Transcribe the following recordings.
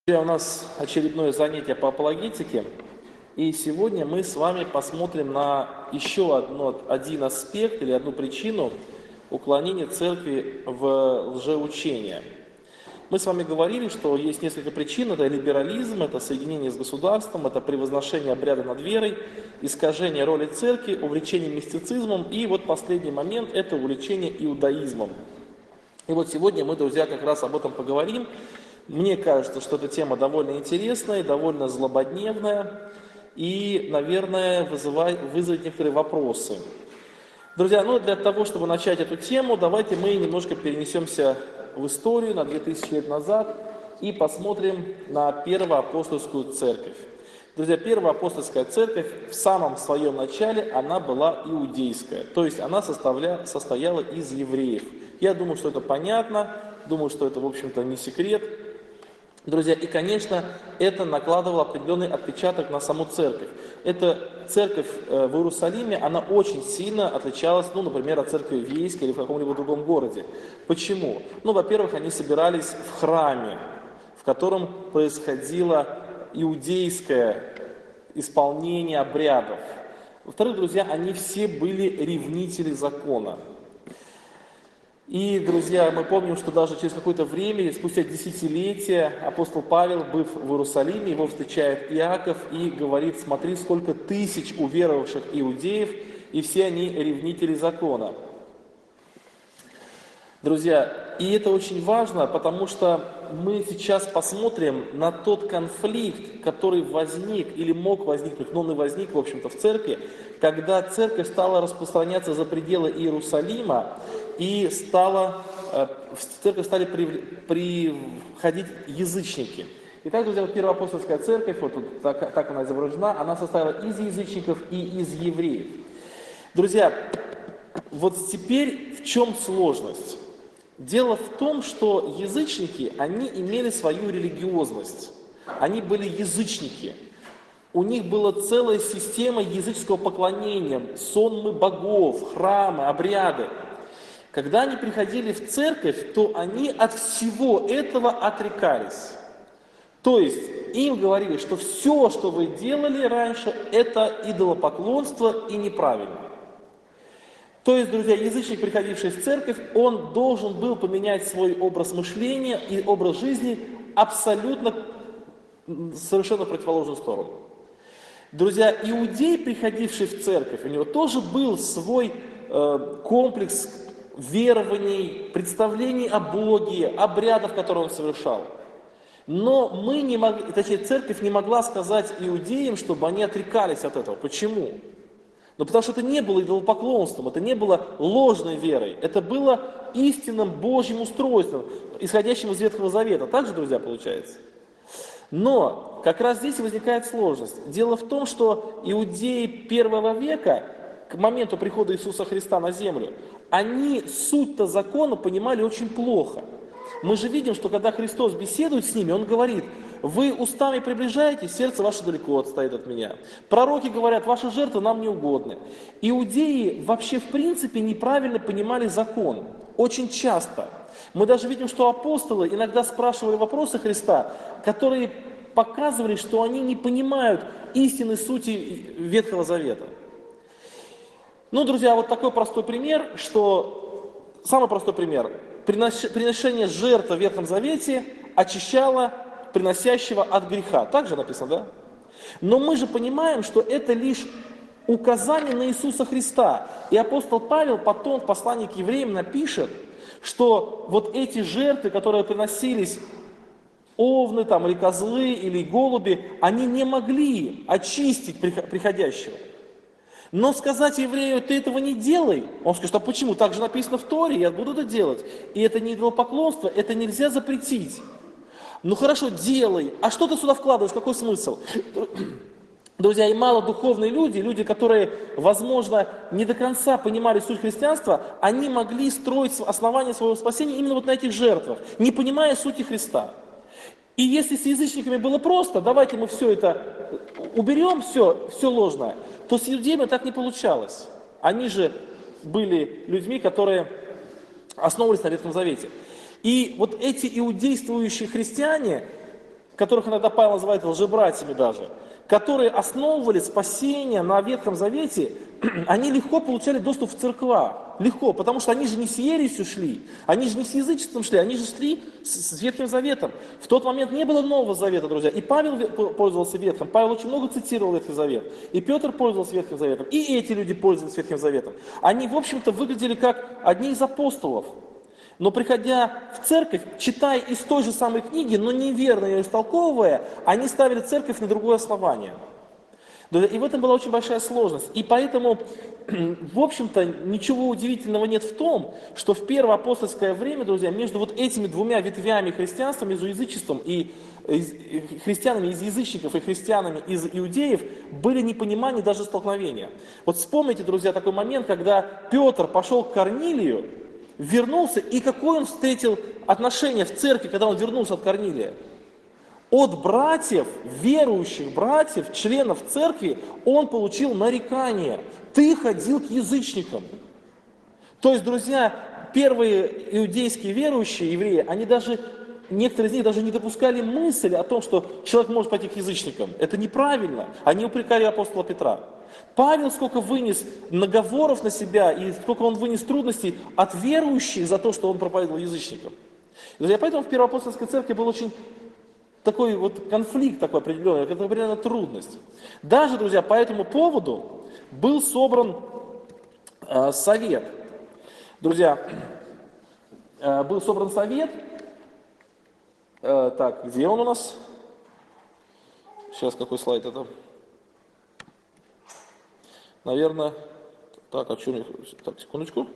У нас очередное занятие по апологетике, и сегодня мы с вами посмотрим на еще один аспект или одну причину уклонения церкви в лжеучение. Мы с вами говорили, что есть несколько причин: это либерализм, это соединение с государством, это превозношение обряда над верой, искажение роли церкви, увлечение мистицизмом, и вот последний момент – это увлечение иудаизмом. И вот сегодня мы, друзья, как раз об этом поговорим. Мне кажется, что эта тема довольно интересная, довольно злободневная и, наверное, вызовет некоторые вопросы. Друзья, для того, чтобы начать эту тему, давайте мы немножко перенесемся в историю на 2000 лет назад и посмотрим на Первую апостольскую церковь. Друзья, Первая апостольская церковь в самом своем начале, она была иудейская, то есть она состояла из евреев. Я думаю, что это понятно, думаю, что это, в общем-то, не секрет. Друзья, и, конечно, это накладывало определенный отпечаток на саму церковь. Эта церковь в Иерусалиме, она очень сильно отличалась, например, от церкви в Ейске или в каком-либо другом городе. Почему? Во-первых, они собирались в храме, в котором происходило иудейское исполнение обрядов. Во-вторых, друзья, они все были ревнители закона. И, друзья, мы помним, что даже через какое-то время, спустя десятилетия, апостол Павел, быв в Иерусалиме, его встречает Иаков и говорит: смотри, сколько тысяч уверовавших иудеев, и все они ревнители закона. Друзья, и это очень важно, потому что мы сейчас посмотрим на тот конфликт, который возник или мог возникнуть, но он и возник, в общем-то, в церкви, когда церковь стала распространяться за пределы Иерусалима, и в церковь стали приходить язычники. Итак, друзья, Первая апостольская церковь, вот тут так она изображена, она состояла из язычников и из евреев. Друзья, вот теперь в чем сложность? Дело в том, что язычники, они имели свою религиозность. Они были язычники. У них была целая система языческого поклонения, сонмы богов, храмы, обряды. Когда они приходили в церковь, то они от всего этого отрекались. То есть им говорили, что все, что вы делали раньше, это идолопоклонство и неправильно. То есть, друзья, язычник, приходивший в церковь, он должен был поменять свой образ мышления и образ жизни абсолютно, совершенно противоположную сторону. Друзья, иудей, приходивший в церковь, у него тоже был свой комплекс верований, представлений о Боге, обрядов, которые он совершал. Но церковь не могла сказать иудеям, чтобы они отрекались от этого. Почему? Потому что это не было идолопоклонством, это не было ложной верой, это было истинным Божьим устройством, исходящим из Ветхого Завета. Так же, друзья, получается? Но как раз здесь возникает сложность. Дело в том, что иудеи первого века, к моменту прихода Иисуса Христа на землю, они суть-то закона понимали очень плохо. Мы же видим, что когда Христос беседует с ними, Он говорит: вы устами приближаетесь, сердце ваше далеко отстоит от меня. Пророки говорят: ваши жертвы нам не угодны. Иудеи вообще в принципе неправильно понимали закон. Очень часто. Мы даже видим, что апостолы иногда спрашивали вопросы Христа, которые показывали, что они не понимают истинной сути Ветхого Завета. Друзья, вот такой простой пример, самый простой пример. Приношение жертвы в Ветхом Завете очищало приносящего от греха. Так же написано, да? Но мы же понимаем, что это лишь указание на Иисуса Христа. И апостол Павел потом в послании к евреям напишет, что вот эти жертвы, которые приносились, овны или козлы, или голуби, они не могли очистить приходящего. Но сказать еврею: ты этого не делай, он скажет: а почему? Так же написано в Торе, я буду это делать. И это не идолопоклонство, это нельзя запретить. Хорошо, делай. А что ты сюда вкладываешь? Какой смысл? Друзья, и малодуховные люди, которые, возможно, не до конца понимали суть христианства, они могли строить основание своего спасения именно вот на этих жертвах, не понимая сути Христа. И если с язычниками было просто: давайте мы все это уберем, все ложное, то с иудеями так не получалось. Они же были людьми, которые основывались на Ветхом Завете. И вот эти иудействующие христиане, которых иногда Павел называет лжебратьями даже, которые основывали спасение на Ветхом Завете, они легко получали доступ в церква. Легко, потому что они же не с ересью шли, они же не с язычеством шли, они же шли с Ветхим Заветом. В тот момент не было Нового Завета, друзья, и Павел пользовался Ветхим, Павел очень много цитировал Ветхий Завет, и Петр пользовался Ветхим Заветом, и эти люди пользовались Ветхим Заветом. Они, в общем-то, выглядели как одни из апостолов. Но приходя в церковь, читая из той же самой книги, но неверно ее истолковывая, они ставили церковь на другое основание. И в этом была очень большая сложность. И поэтому, в общем-то, ничего удивительного нет в том, что в первоапостольское время, друзья, между вот этими двумя ветвями христианства, между язычеством и христианами из язычников и христианами из иудеев, были непонимания, даже столкновения. Вот вспомните, друзья, такой момент, когда Петр пошел к Корнилию, вернулся, и какое он встретил отношение в церкви, когда он вернулся от Корнилия? От братьев, верующих братьев, членов церкви, он получил нарекание. Ты ходил к язычникам. То есть, друзья, первые иудейские верующие, евреи, они даже, некоторые из них даже не допускали мысли о том, что человек может пойти к язычникам. Это неправильно. Они упрекали апостола Петра. Павел сколько вынес наговоров на себя и сколько он вынес трудностей от верующих за то, что он проповедовал язычникам. Друзья, поэтому в Первоапостольской церкви был очень такой вот конфликт такой определенный, это определенная трудность. Даже, друзья, по этому поводу был собран совет. Друзья, был собран совет. Так, где он у нас? Сейчас, какой слайд это? Наверное, так, а что у них? Так, секундочку.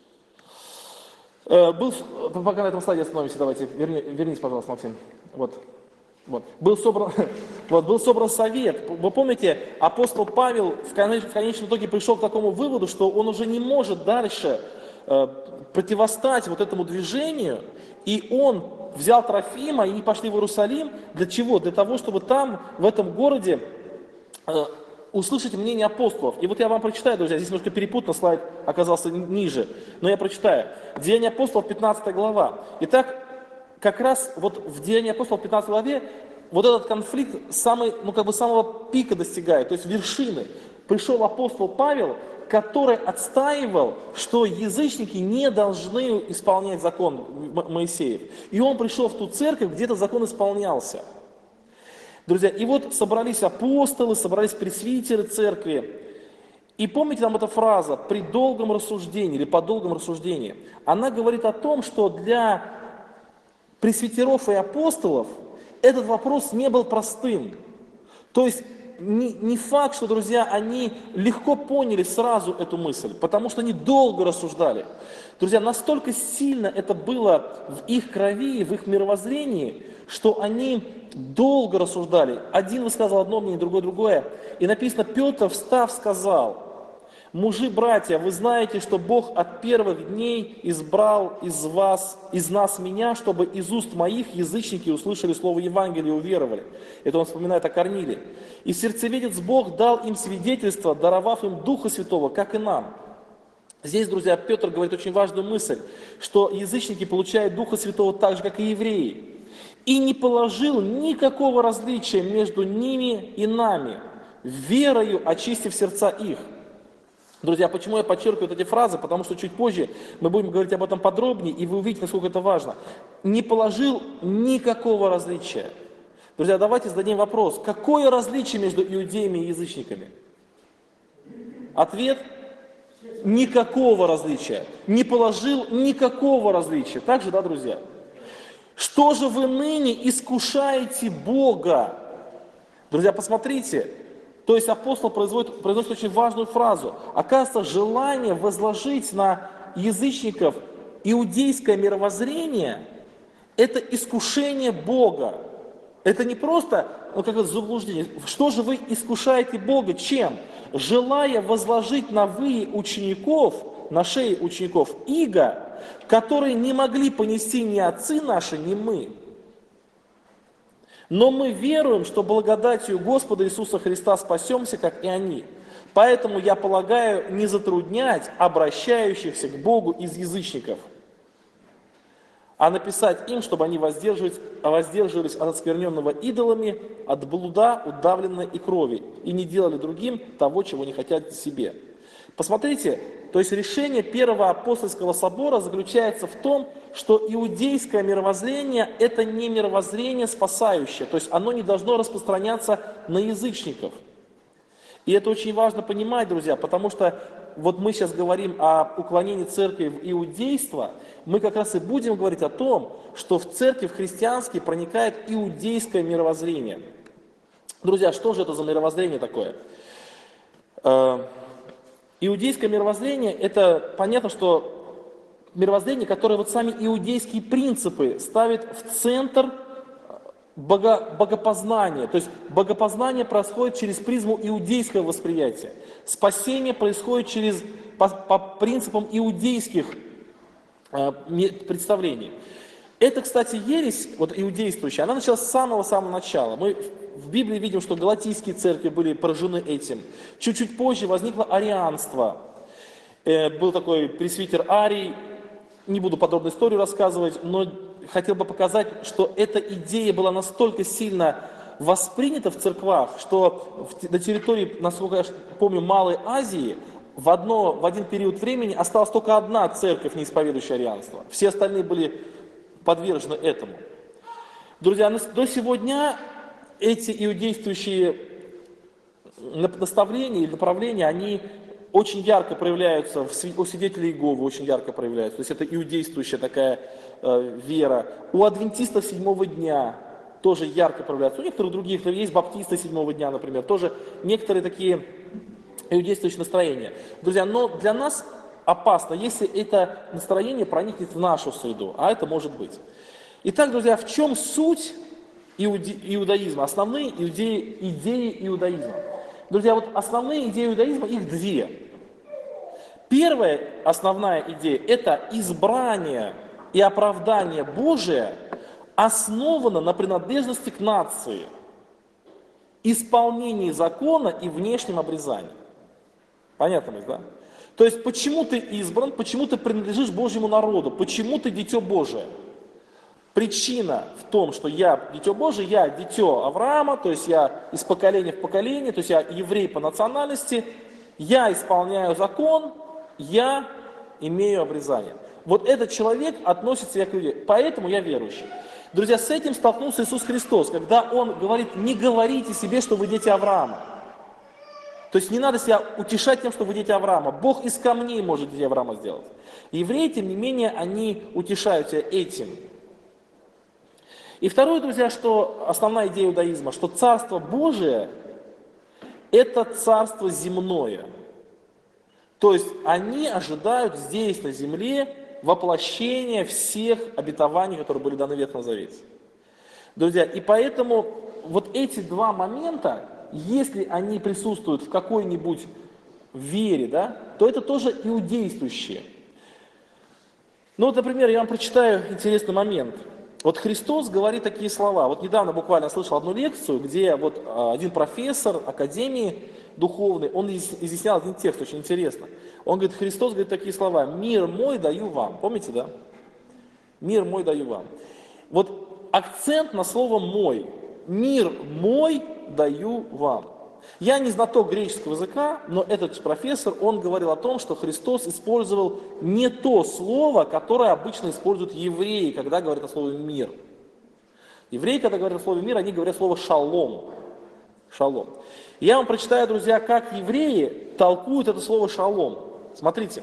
Пока на этом слайде остановимся, давайте, вернись, пожалуйста, Максим. Вот. Был собран совет. Вы помните, апостол Павел в конечном итоге пришел к такому выводу, что он уже не может дальше противостать вот этому движению, и он взял Трофима и пошли в Иерусалим. Для чего? Для того, чтобы там, в этом городе, услышать мнение апостолов. И вот я вам прочитаю, друзья, здесь немножко перепутано, слайд оказался ниже, но я прочитаю. Деяния апостолов, 15 глава. Итак, как раз вот в Деянии апостолов, 15 главе, вот этот конфликт самого пика достигает, то есть вершины. Пришел апостол Павел, который отстаивал, что язычники не должны исполнять закон Моисеев. И он пришел в ту церковь, где этот закон исполнялся. Друзья, и вот собрались апостолы, собрались пресвитеры церкви. И помните там эта фраза «при долгом рассуждении» или «по долгом рассуждении». Она говорит о том, что для пресвитеров и апостолов этот вопрос не был простым. То есть не факт, что, друзья, они легко поняли сразу эту мысль, потому что они долго рассуждали. Друзья, настолько сильно это было в их крови, в их мировоззрении, что они долго рассуждали. Один высказал одно мнение, другой другое. И написано, Петр, встав, сказал: «Мужи, братья, вы знаете, что Бог от первых дней избрал из нас меня, чтобы из уст моих язычники услышали слово Евангелия и уверовали». Это он вспоминает о Корнилии. «И сердцеведец Бог дал им свидетельство, даровав им Духа Святого, как и нам». Здесь, друзья, Петр говорит очень важную мысль, что язычники получают Духа Святого так же, как и евреи. «И не положил никакого различия между ними и нами, верою очистив сердца их». Друзья, почему я подчеркиваю эти фразы? Потому что чуть позже мы будем говорить об этом подробнее, и вы увидите, насколько это важно. Не положил никакого различия. Друзья, давайте зададим вопрос. Какое различие между иудеями и язычниками? Ответ – никакого различия. Не положил никакого различия. Так же, да, друзья? Что же вы ныне искушаете Бога? Друзья, посмотрите. То есть апостол произносит очень важную фразу. Оказывается, желание возложить на язычников иудейское мировоззрение – это искушение Бога. Это не просто заблуждение. Что же вы искушаете Бога? Чем? Желая возложить на шеи учеников иго, которые не могли понести ни отцы наши, ни мы. Но мы веруем, что благодатью Господа Иисуса Христа спасемся, как и они. Поэтому я полагаю не затруднять обращающихся к Богу из язычников. а написать им, чтобы они воздерживались от оскверненного идолами, от блуда, удавленной и крови, и не делали другим того, чего не хотят себе. Посмотрите, то есть решение Первого апостольского собора заключается в том, что иудейское мировоззрение – это не мировоззрение спасающее, то есть оно не должно распространяться на язычников. И это очень важно понимать, друзья, потому что вот мы сейчас говорим о уклонении церкви в иудейство, мы как раз и будем говорить о том, что в церковь христианский проникает иудейское мировоззрение. Друзья, что же это за мировоззрение такое? Иудейское мировоззрение – это понятно, что мировоззрение, которое вот сами иудейские принципы ставит в центр богопознания. То есть богопознание происходит через призму иудейского восприятия. Спасение происходит по принципам иудейских представлений. Это, кстати, ересь, вот иудействующая, она началась с самого-самого начала. Мы в Библии видим, что галатийские церкви были поражены этим. Чуть-чуть позже возникло арианство. Был такой пресвитер Арий, не буду подробную историю рассказывать, но хотел бы показать, что эта идея была настолько сильно воспринята в церквах, что на территории, насколько я помню, Малой Азии в один период времени осталась только одна церковь, не исповедующая арианство. Все остальные были подвержены этому. Друзья, до сегодня эти иудействующие наставления или направления, они очень ярко проявляются, у свидетелей Иеговы очень ярко проявляются. То есть это иудействующая такая вера. У адвентистов седьмого дня тоже ярко проявляется. У некоторых других, есть баптисты седьмого дня, например, тоже некоторые такие иудействующие настроения. Друзья, но для нас опасно, если это настроение проникнет в нашу среду, а это может быть. Итак, друзья, в чем суть иудаизма? Основные идеи иудаизма. Друзья, вот основные идеи иудаизма, их две. Первая основная идея – это избрание и оправдание Божие основано на принадлежности к нации, исполнении закона и внешнем обрезании. Понятно, да? То есть, почему ты избран, почему ты принадлежишь Божьему народу, почему ты дитё Божие? Причина в том, что я дитё Божие, я дитё Авраама, то есть я из поколения в поколение, то есть я еврей по национальности, я исполняю закон, я имею обрезание. Вот этот человек относится я к иудею, поэтому я верующий. Друзья, с этим столкнулся Иисус Христос, когда Он говорит: не говорите себе, что вы дети Авраама. То есть не надо себя утешать тем, что вы дети Авраама. Бог из камней может детей Авраама сделать. Евреи, тем не менее, они утешают себя этим. И второе, друзья, что основная идея иудаизма, что Царство Божие – это Царство земное. То есть они ожидают здесь, на земле, воплощения всех обетований, которые были даны в Ветхом Завете. Друзья, и поэтому вот эти два момента, если они присутствуют в какой-нибудь вере, да, то это тоже иудействующие. Ну вот, например, я вам прочитаю интересный момент. Вот Христос говорит такие слова. Вот недавно буквально слышал одну лекцию, где вот один профессор академии духовной, он изъяснял один текст, очень интересно. Он говорит, Христос говорит такие слова: «Мир мой даю вам». Помните, да? «Мир мой даю вам». Вот акцент на слово «мой». «Мир мой даю вам». Я не знаток греческого языка, но этот профессор, он говорил о том, что Христос использовал не то слово, которое обычно используют евреи, когда говорят о слове «мир». Евреи, когда говорят о слове «мир», они говорят слово «шалом». Шалом. Я вам прочитаю, друзья, как евреи толкуют это слово «шалом». Смотрите.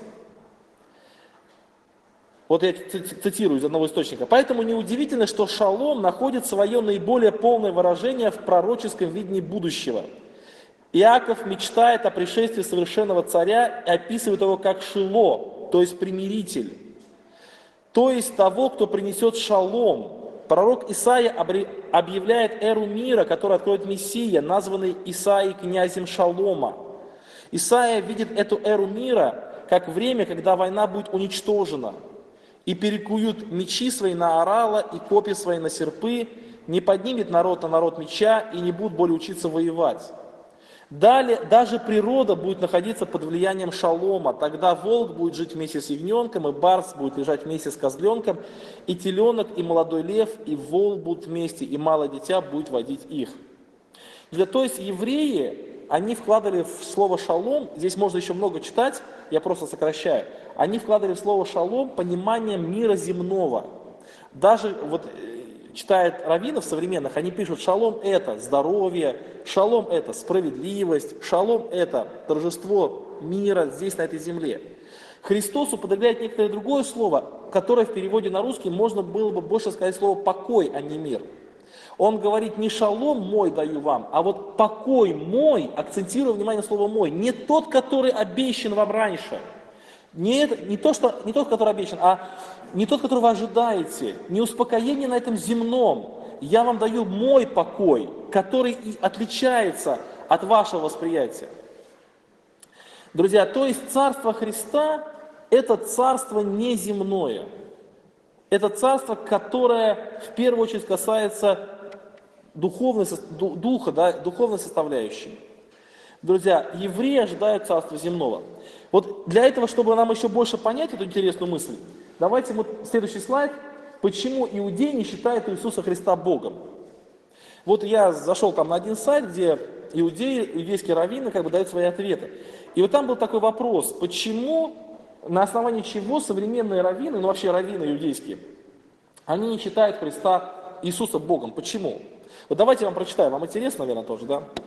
Вот я цитирую из одного источника. «Поэтому неудивительно, что шалом находит свое наиболее полное выражение в пророческом видении будущего. Иаков мечтает о пришествии совершенного царя и описывает его как Шило, то есть примиритель, то есть того, кто принесет шалом. Пророк Исаия объявляет эру мира, который откроет Мессия, названный Исаией князем Шалома. Исаия видит эту эру мира как время, когда война будет уничтожена, и перекуют мечи свои на орала и копья свои на серпы, не поднимет народ на народ меча и не будут более учиться воевать. Далее, даже природа будет находиться под влиянием шалома. Тогда волк будет жить вместе с ягненком, и барс будет лежать вместе с козленком, и теленок, и молодой лев, и вол будут вместе, и малое дитя будет водить их. То есть евреи, они вкладывали в слово шалом, здесь можно еще много читать, я просто сокращаю, они вкладывали в слово шалом понимание мира земного. Даже вот читает раввинов современных, они пишут, шалом это здоровье, шалом это справедливость, шалом это торжество мира здесь, на этой земле. Христос употребляет некоторое другое слово, которое в переводе на русский можно было бы больше сказать слово покой, а не мир. Он говорит, не шалом мой даю вам, а вот покой мой, акцентируя внимание на слово мой, не тот, который обещан вам раньше. Не тот, который обещан, а не тот, которого вы ожидаете, не успокоение на этом земном. Я вам даю мой покой, который и отличается от вашего восприятия. Друзья, то есть Царство Христа – это царство неземное. Это царство, которое в первую очередь касается духовной составляющей. Друзья, евреи ожидают царства земного. Вот для этого, чтобы нам еще больше понять эту интересную мысль, давайте вот следующий слайд. Почему иудеи не считают Иисуса Христа Богом? Вот я зашел там на один сайт, где иудейские раввины дают свои ответы. И вот там был такой вопрос, почему, на основании чего современные раввины, ну вообще раввины иудейские, они не считают Христа Иисуса Богом. Почему? Вот давайте я вам прочитаю, вам интересно, наверное, тоже,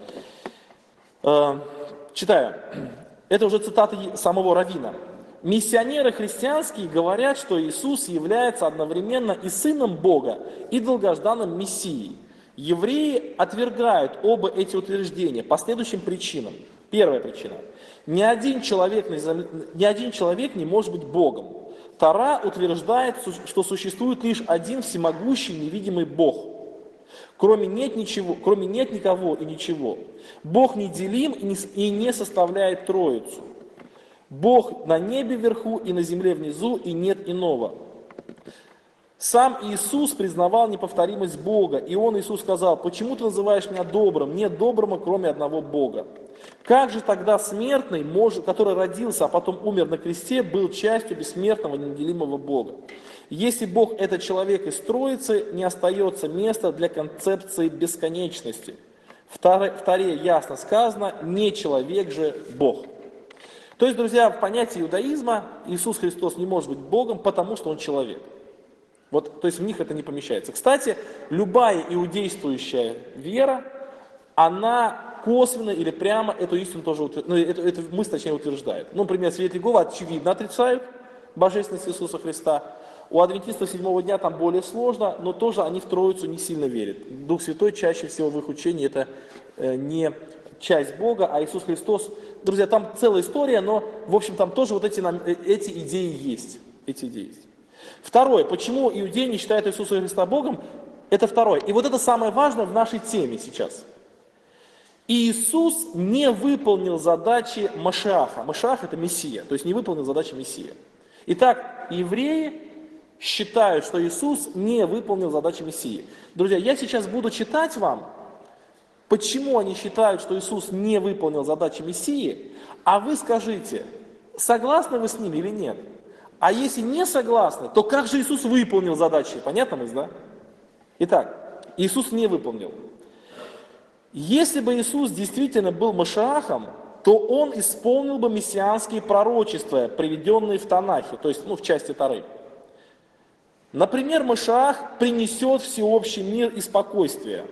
да? Читаю. Это уже цитата самого раввина. Миссионеры христианские говорят, что Иисус является одновременно и Сыном Бога, и долгожданным Мессией. Евреи отвергают оба эти утверждения по следующим причинам. Первая причина. Ни один человек не может быть Богом. Тора утверждает, что существует лишь один всемогущий невидимый Бог. Кроме нет никого и ничего. Бог неделим и не составляет троицу. Бог на небе вверху и на земле внизу, и нет иного. Сам Иисус признавал неповторимость Бога, и Он, Иисус, сказал, почему ты называешь меня добрым? Нет доброго, кроме одного Бога. Как же тогда смертный, который родился, а потом умер на кресте, был частью бессмертного, неделимого Бога? Если Бог это человек из Троицы, не остается места для концепции бесконечности. В Торе ясно сказано, не человек же Бог. То есть, друзья, в понятии иудаизма Иисус Христос не может быть Богом, потому что Он человек. Вот, то есть в них это не помещается. Кстати, любая иудействующая вера, она косвенно или прямо эту истину тоже эту мысль, точнее, утверждает. Ну, например, свидетели Иеговы очевидно отрицают божественность Иисуса Христа. У адвентистов седьмого дня там более сложно, но тоже они в Троицу не сильно верят. Дух Святой чаще всего в их учении это не часть Бога, а Иисус Христос. Друзья, там целая история, но, в общем, там тоже вот эти идеи есть. Второе, почему иудеи не считают Иисуса Христа Богом, это второе. И вот это самое важное в нашей теме сейчас. Иисус не выполнил задачи Машиаха. Машиах это Мессия, то есть не выполнил задачи Мессии. Итак, евреи считают, что Иисус не выполнил задачи Мессии. Друзья, я сейчас буду читать вам, почему они считают, что Иисус не выполнил задачи Мессии, а вы скажите, согласны вы с ними или нет? А если не согласны, то как же Иисус выполнил задачи? Понятно, да? Итак, Иисус не выполнил. Если бы Иисус действительно был Машиахом, то Он исполнил бы мессианские пророчества, приведенные в Танахе, то есть в части Торы. Например, Машиах принесет всеобщий мир и спокойствие.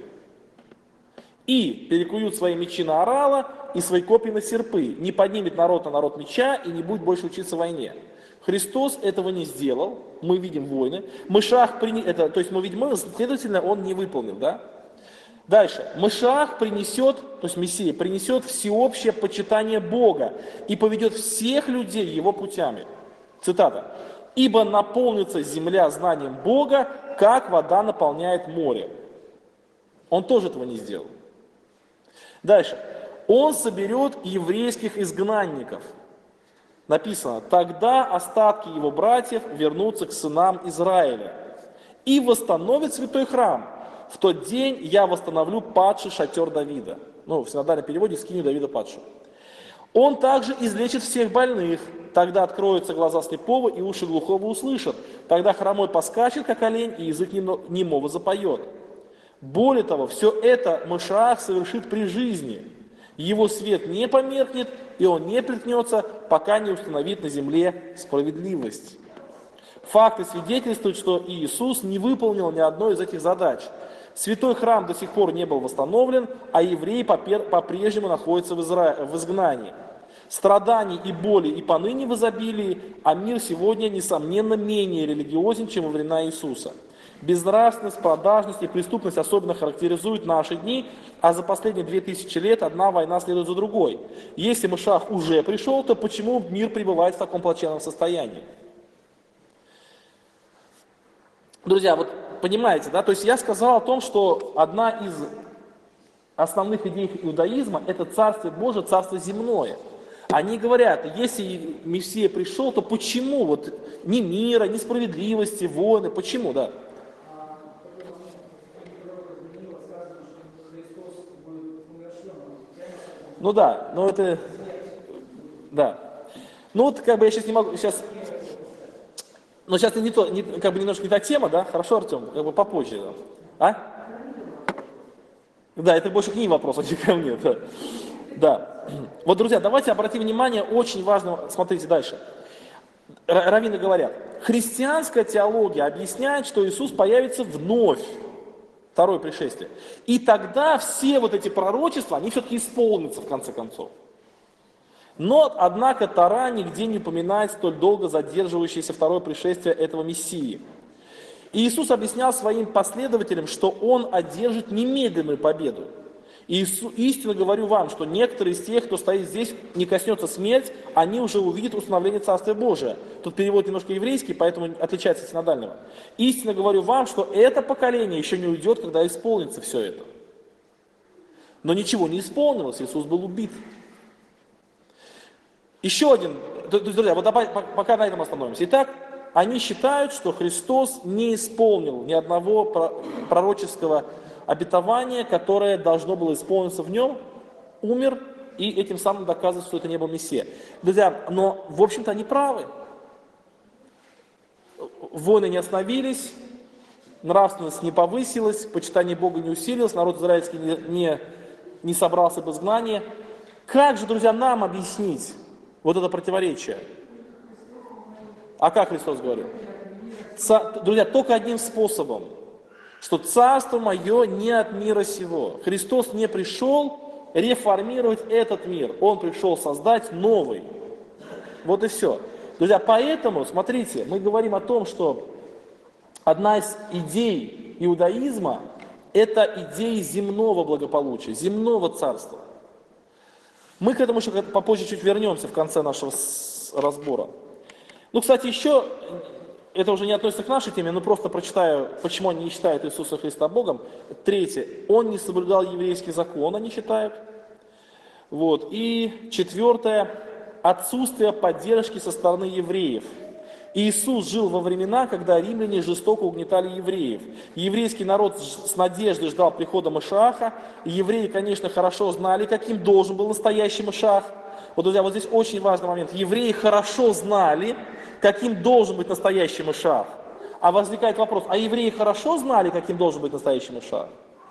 И перекуют свои мечи на орала и свои копья на серпы. Не поднимет народ на народ меча и не будет больше учиться войне. Христос этого не сделал. Мы видим войны. Машиах то есть мы видим, следовательно, Он не выполнил, да? Дальше. Машиах принесет, то есть Мессия, принесет всеобщее почитание Бога и поведет всех людей Его путями. Цитата. «Ибо наполнится земля знанием Бога, как вода наполняет море». Он тоже этого не сделал. Дальше. Он соберет еврейских изгнанников. Написано, тогда остатки его братьев вернутся к сынам Израиля и восстановит святой храм, в тот день я восстановлю падший шатер Давида. В синодальном переводе скинию Давида падшего. Он также излечит всех больных. Тогда откроются глаза слепого, и уши глухого услышат. Тогда хромой поскачет, как олень, и язык немого запоет. Более того, все это Машиах совершит при жизни. Его свет не померкнет, и он не приткнется, пока не установит на земле справедливость. Факты свидетельствуют, что Иисус не выполнил ни одной из этих задач. Святой храм до сих пор не был восстановлен, а евреи по-прежнему находятся в изгнании. Страданий и боли и поныне в изобилии, а мир сегодня, несомненно, менее религиозен, чем во времена Иисуса. Безнравственность, продажность и преступность особенно характеризуют наши дни, а за последние 2000 лет одна война следует за другой. Если Машиах уже пришел, то почему мир пребывает в таком плачевном состоянии? Друзья, вот понимаете, да, то есть я сказал о том, что одна из основных идей иудаизма – это Царство Божие, Царство земное. Они говорят, если Мессия пришел, то почему вот ни мира, ни справедливости, войны, почему, да? Ну да, но это, да. Ну вот как бы я сейчас не могу, сейчас, но сейчас не то, как бы немножко не та тема, да? Хорошо, Артем, как бы попозже, да? А? Да, это больше к ним вопрос, а не ко мне, да. Да. Вот, друзья, давайте обратим внимание, очень важно, смотрите дальше. Раввины говорят, христианская теология объясняет, что Иисус появится вновь, второе пришествие. И тогда все вот эти пророчества, они все-таки исполнятся в конце концов. Но, однако, Тора нигде не упоминает столь долго задерживающееся второе пришествие этого Мессии. И Иисус объяснял своим последователям, что Он одержит немедленную победу. И истинно говорю вам, что некоторые из тех, кто стоит здесь, не коснется смерть, они уже увидят установление Царствия Божия. Тут перевод немножко еврейский, поэтому отличается от синодального. Истинно говорю вам, что это поколение еще не уйдет, когда исполнится все это. Но ничего не исполнилось, Иисус был убит. Еще один, друзья, вот пока на этом остановимся. Итак, они считают, что Христос не исполнил ни одного пророческого обетование, которое должно было исполниться в нем, умер, и этим самым доказывает, что это не был Мессия. Друзья, но, в общем-то, они правы. Войны не остановились, нравственность не повысилась, почитание Бога не усилилось, народ израильский не собрался в изгнание. Как же, друзья, нам объяснить вот это противоречие? А как Христос говорил? Друзья, только одним способом. Что царство мое не от мира сего. Христос не пришел реформировать этот мир. Он пришел создать новый. Вот и все. Друзья, поэтому, смотрите, мы говорим о том, что одна из идей иудаизма – это идея земного благополучия, земного царства. Мы к этому еще попозже чуть вернемся в конце нашего разбора. Кстати, еще... Это уже не относится к нашей теме, но просто прочитаю, почему они не считают Иисуса Христа Богом. Третье. Он не соблюдал еврейский закон, они считают. Вот. И четвертое. Отсутствие поддержки со стороны евреев. Иисус жил во времена, когда римляне жестоко угнетали евреев. Еврейский народ с надеждой ждал прихода Машиаха. Евреи, конечно, хорошо знали, каким должен был настоящий Машиах. Вот, друзья, вот здесь очень важный момент. Евреи хорошо знали, каким должен быть настоящий Машиах. А возникает вопрос, а евреи хорошо знали, каким должен быть настоящий Машиах?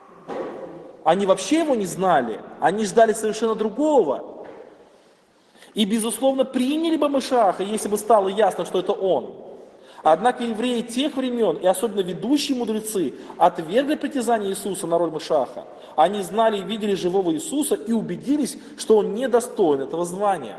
Они вообще его не знали, они ждали совершенно другого. И, безусловно, приняли бы Машиаха, если бы стало ясно, что это он. Однако евреи тех времен, и особенно ведущие мудрецы, отвергли притязание Иисуса на роль Машиаха. Они знали и видели живого Иисуса и убедились, что он недостоин этого звания.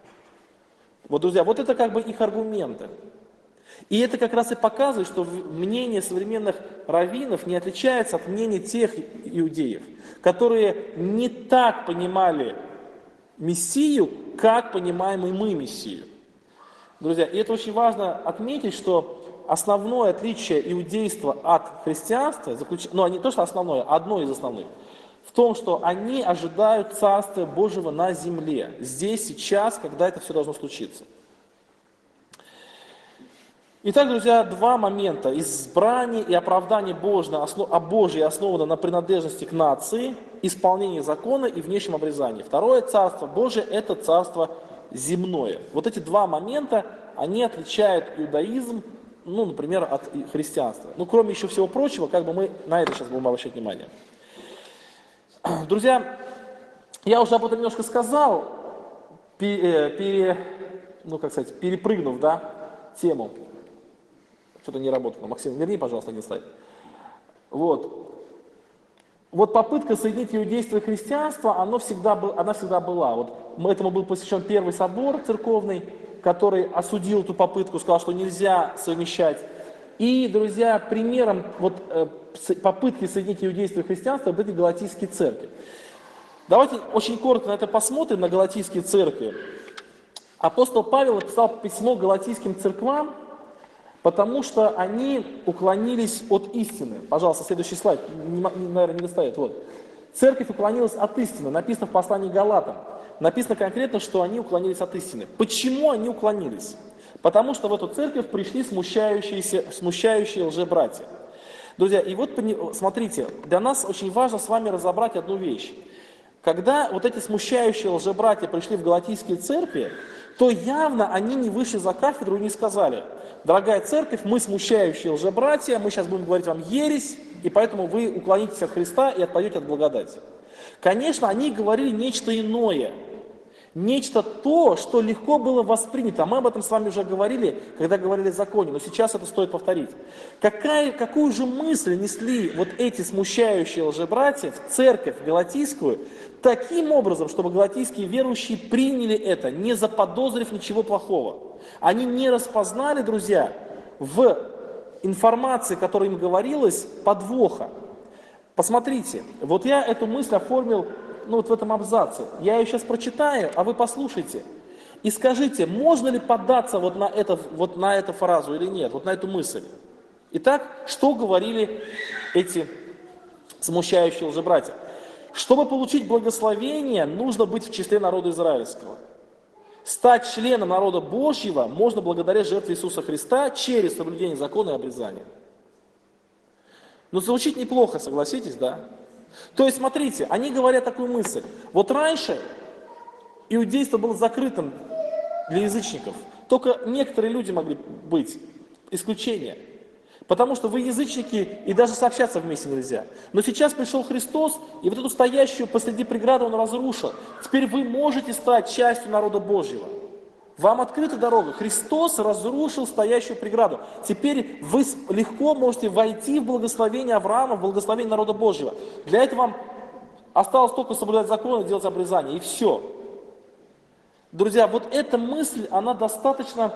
Вот, друзья, вот это как бы их аргументы. И это как раз и показывает, что мнение современных раввинов не отличается от мнения тех иудеев, которые не так понимали Мессию, как понимаем и мы Мессию. Друзья, и это очень важно отметить, что основное отличие иудейства от христианства, не то что основное, одно из основных, в том, что они ожидают Царствия Божьего на земле, здесь, сейчас, когда это все должно случиться. Итак, друзья, два момента. Избрание и оправдание Божье основано на принадлежности к нации, исполнении закона и внешнем обрезании. Второе царство Божие – это царство земное. Вот эти два момента, они отличают иудаизм, ну, например, от христианства. Ну, кроме еще всего прочего, как бы мы на это сейчас будем обращать внимание. Друзья, я уже об этом немножко сказал, перепрыгнув, да, тему. Что-то не работает. Максим, верни, пожалуйста, один слайд. Вот попытка соединить иудейство и христианство, она всегда была. Вот этому был посвящен Первый собор церковный, который осудил эту попытку, сказал, что нельзя совмещать. И, друзья, примером попытки соединить иудейство и христианство были галатийские церкви. Давайте очень коротко на это посмотрим, на галатийские церкви. Апостол Павел написал письмо галатийским церквам, потому что они уклонились от истины. Пожалуйста, следующий слайд, наверное, не достает. Вот. Церковь уклонилась от истины, написано в послании Галатам. Написано конкретно, что они уклонились от истины. Почему они уклонились? Потому что в эту церковь пришли смущающие лжебратья. Друзья, и вот смотрите, для нас очень важно с вами разобрать одну вещь. Когда вот эти смущающие лжебратья пришли в галатийские церкви, то явно они не вышли за кафедру и не сказали: дорогая церковь, мы смущающие лжебратья, мы сейчас будем говорить вам ересь, и поэтому вы уклонитесь от Христа и отпадете от благодати. Конечно, они говорили нечто иное, нечто то, что легко было воспринято. Мы об этом с вами уже говорили, когда говорили о законе, но сейчас это стоит повторить. Какую же мысль несли вот эти смущающие лжебратья в церковь галатийскую, таким образом, чтобы галатийские верующие приняли это, не заподозрив ничего плохого. Они не распознали, друзья, в информации, которая им говорилась, подвоха. Посмотрите, вот я эту мысль оформил в этом абзаце. Я ее сейчас прочитаю, а вы послушайте. И скажите, можно ли поддаться вот на эту фразу или нет, вот на эту мысль. Итак, что говорили эти смущающие лжебратья? Чтобы получить благословение, нужно быть в числе народа израильского. Стать членом народа Божьего можно благодаря жертве Иисуса Христа через соблюдение закона и обрезания. Ну, звучит неплохо, согласитесь, да? То есть, смотрите, они говорят такую мысль. Вот раньше иудейство было закрытым для язычников. Только некоторые люди могли быть, исключения. Потому что вы язычники, и даже сообщаться вместе нельзя. Но сейчас пришел Христос, и вот эту стоящую посреди преграду Он разрушил. Теперь вы можете стать частью народа Божьего. Вам открыта дорога. Христос разрушил стоящую преграду. Теперь вы легко можете войти в благословение Авраама, в благословение народа Божьего. Для этого вам осталось только соблюдать закон и делать обрезание, и все. Друзья, вот эта мысль, она достаточно,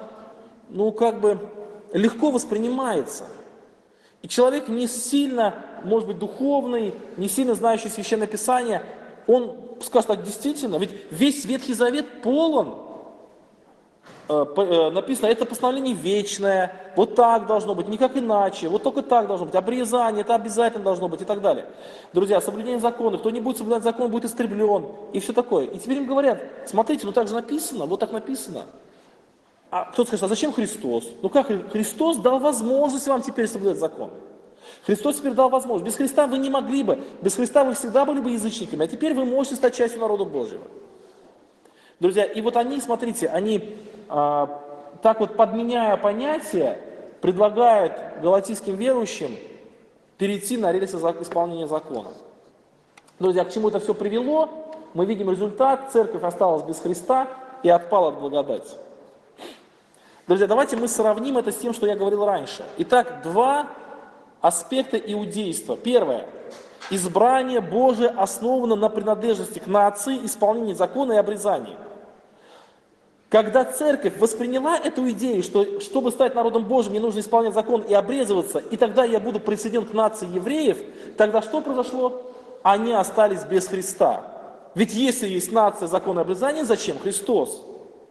легко воспринимается. И человек не сильно, может быть, духовный, не сильно знающий Священное Писание, он скажет: так, действительно, ведь весь Ветхий Завет полон. Написано, это постановление вечное, вот так должно быть, никак иначе, вот только так должно быть, обрезание, это обязательно должно быть и так далее. Друзья, соблюдение закона, кто не будет соблюдать закон, будет истреблен, и все такое. И теперь им говорят: смотрите, так же написано, вот так написано. А кто-то скажет: а зачем Христос? Как Христос дал возможность вам теперь соблюдать закон? Христос теперь дал возможность. Без Христа вы не могли бы, без Христа вы всегда были бы язычниками, а теперь вы можете стать частью народа Божьего. Друзья, и вот они, смотрите, так вот, подменяя понятия, предлагают галатийским верующим перейти на рельсы исполнения закона. Друзья, к чему это все привело? Мы видим результат: церковь осталась без Христа и отпала от благодати. Друзья, давайте мы сравним это с тем, что я говорил раньше. Итак, два аспекта иудейства. Первое. Избрание Божие основано на принадлежности к нации, исполнении закона и обрезании. Когда церковь восприняла эту идею, что чтобы стать народом Божьим, мне нужно исполнять закон и обрезываться, и тогда я буду присоединен к нации евреев, тогда что произошло? Они остались без Христа. Ведь если есть нация, закон и обрезание, зачем Христос?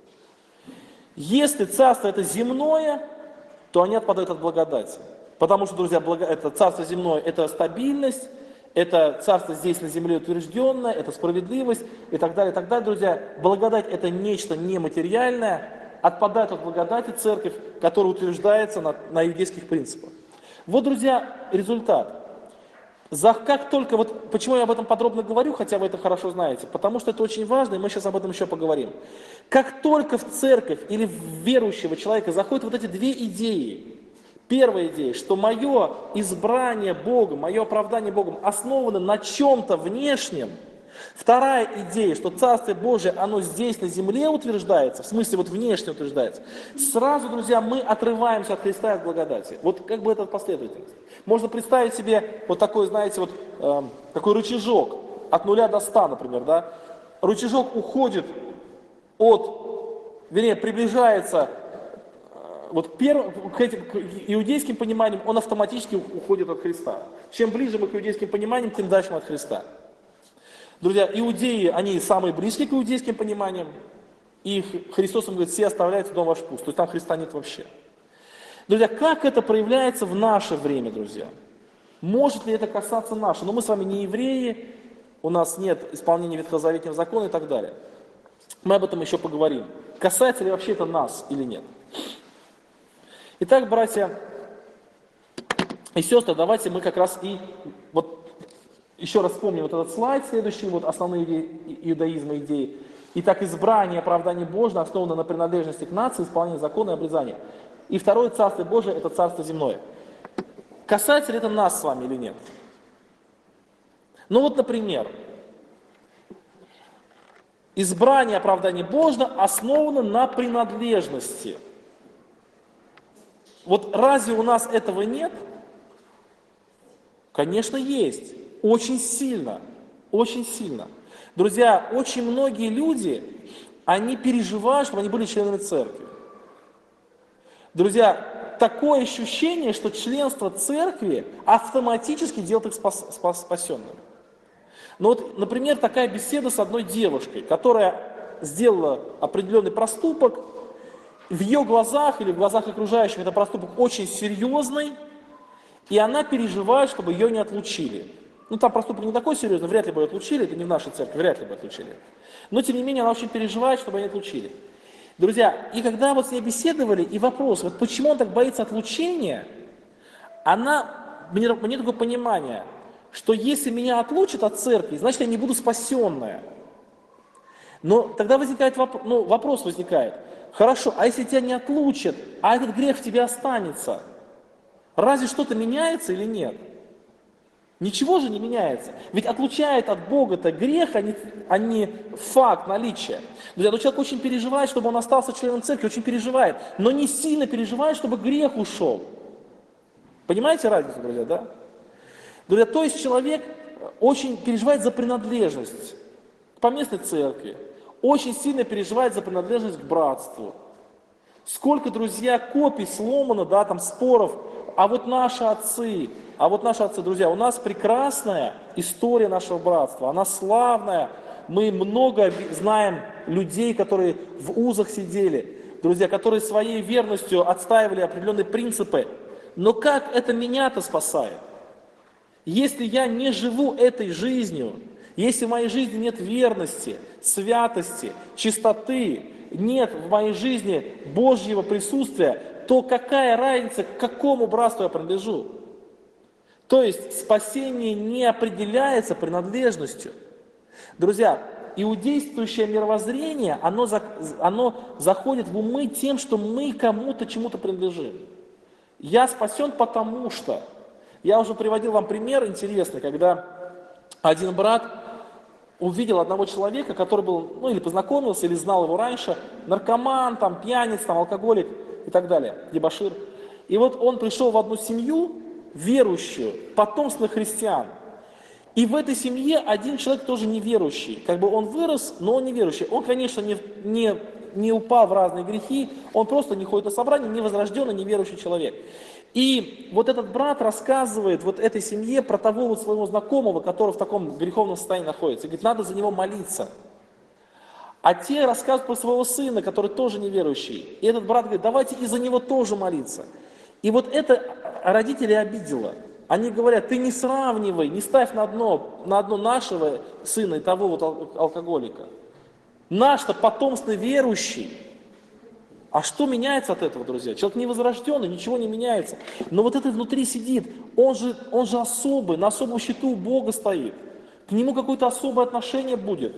Если царство это земное, то они отпадают от благодати. Потому что, друзья, это царство земное – это стабильность, это царство здесь на земле утвержденное, это справедливость и так далее, друзья. Благодать – это нечто нематериальное, отпадает от благодати церковь, которая утверждается на иудейских принципах. Вот, друзья, результат. Как только, вот почему я об этом подробно говорю, хотя вы это хорошо знаете, потому что это очень важно, и мы сейчас об этом еще поговорим. Как только в церковь или в верующего человека заходят вот эти две идеи. Первая идея, что мое избрание Богом, мое оправдание Богом основано на чем-то внешнем. Вторая идея, что Царствие Божие, оно здесь на земле утверждается, в смысле вот внешне утверждается. Сразу, друзья, мы отрываемся от Христа и от благодати. Вот как бы это последовательность. Можно представить себе вот такой, знаете, вот такой рычажок от 0 до 100, например, да. Рычажок уходит приближается вот к иудейским пониманиям, он автоматически уходит от Христа. Чем ближе мы к иудейским пониманиям, тем дальше мы от Христа. Друзья, иудеи, они самые близкие к иудейским пониманиям, и Христос им говорит, все оставляйте дом ваш пуст, то есть там Христа нет вообще. Друзья, как это проявляется в наше время, друзья? Может ли это касаться нашего? Но мы с вами не евреи, у нас нет исполнения ветхозаветного закона и так далее. Мы об этом еще поговорим. Касается ли вообще это нас или нет? Итак, братья и сестры, давайте мы как раз и вот еще раз вспомним вот этот слайд, следующий, вот основные иудаизма идеи. Итак, избрание и оправдание Божие основано на принадлежности к нации, исполнении закона и обрезания. И второе Царствие Божие – это Царство земное. Касается ли это нас с вами или нет? Ну вот, например, избрание и оправдание Божие основано на принадлежности. Вот разве у нас этого нет? Конечно, есть. Очень сильно. Очень сильно. Друзья, очень многие люди, они переживают, чтобы они были членами церкви. Друзья, такое ощущение, что членство церкви автоматически делает их спасенными. Ну вот, например, такая беседа с одной девушкой, которая сделала определенный проступок, в ее глазах или в глазах окружающих этот проступок очень серьезный, и она переживает, чтобы ее не отлучили. Ну там проступок не такой серьезный, вряд ли бы ее отлучили, это не в нашей церкви, вряд ли бы отлучили. Но тем не менее она очень переживает, чтобы ее не отлучили. Друзья, и когда вот с ней беседовали, и вопрос, вот почему он так боится отлучения, мне такое понимание, что если меня отлучат от церкви, значит я не буду спасенная. Но тогда возникает вопрос возникает, хорошо, а если тебя не отлучат, а этот грех в тебе останется, разве что-то меняется или нет? Ничего же не меняется. Ведь отлучает от Бога-то грех, а не факт наличия. Друзья, но человек очень переживает, чтобы он остался членом церкви, очень переживает, но не сильно переживает, чтобы грех ушел. Понимаете разницу, друзья, да? Друзья, то есть человек очень переживает за принадлежность к поместной церкви, очень сильно переживает за принадлежность к братству. Сколько, друзья, копий сломано, да, там споров, а вот наши отцы, друзья, у нас прекрасная история нашего братства, она славная, мы много знаем людей, которые в узах сидели, друзья, которые своей верностью отстаивали определенные принципы, но как это меня-то спасает? Если я не живу этой жизнью, если в моей жизни нет верности, святости, чистоты, нет в моей жизни Божьего присутствия, то какая разница, к какому братству я принадлежу? То есть спасение не определяется принадлежностью. Друзья, иудействующее мировоззрение, оно заходит в умы тем, что мы кому-то, чему-то принадлежим. Я спасен потому что. Я уже приводил вам пример интересный, когда один брат увидел одного человека, который был, или познакомился, или знал его раньше, наркоман, там, пьяница, там, алкоголик и так далее, дебошир. И вот он пришел в одну семью, верующую, потомственных христиан. И в этой семье один человек тоже неверующий. Как бы он вырос, но он неверующий. Он, конечно, не упал в разные грехи, он просто не ходит на собрание, невозрожденный, неверующий человек. И вот этот брат рассказывает вот этой семье про того вот своего знакомого, который в таком греховном состоянии находится. И говорит, надо за него молиться. А те рассказывают про своего сына, который тоже неверующий. И этот брат говорит, давайте и за него тоже молиться. И вот это родителей обидело. Они говорят, ты не сравнивай, не ставь на одно нашего сына и того вот алкоголика. Наш-то потомственный верующий. А что меняется от этого, друзья? Человек не возрожденный, ничего не меняется. Но вот это внутри сидит, он же особый, на особом счету у Бога стоит. К нему какое-то особое отношение будет.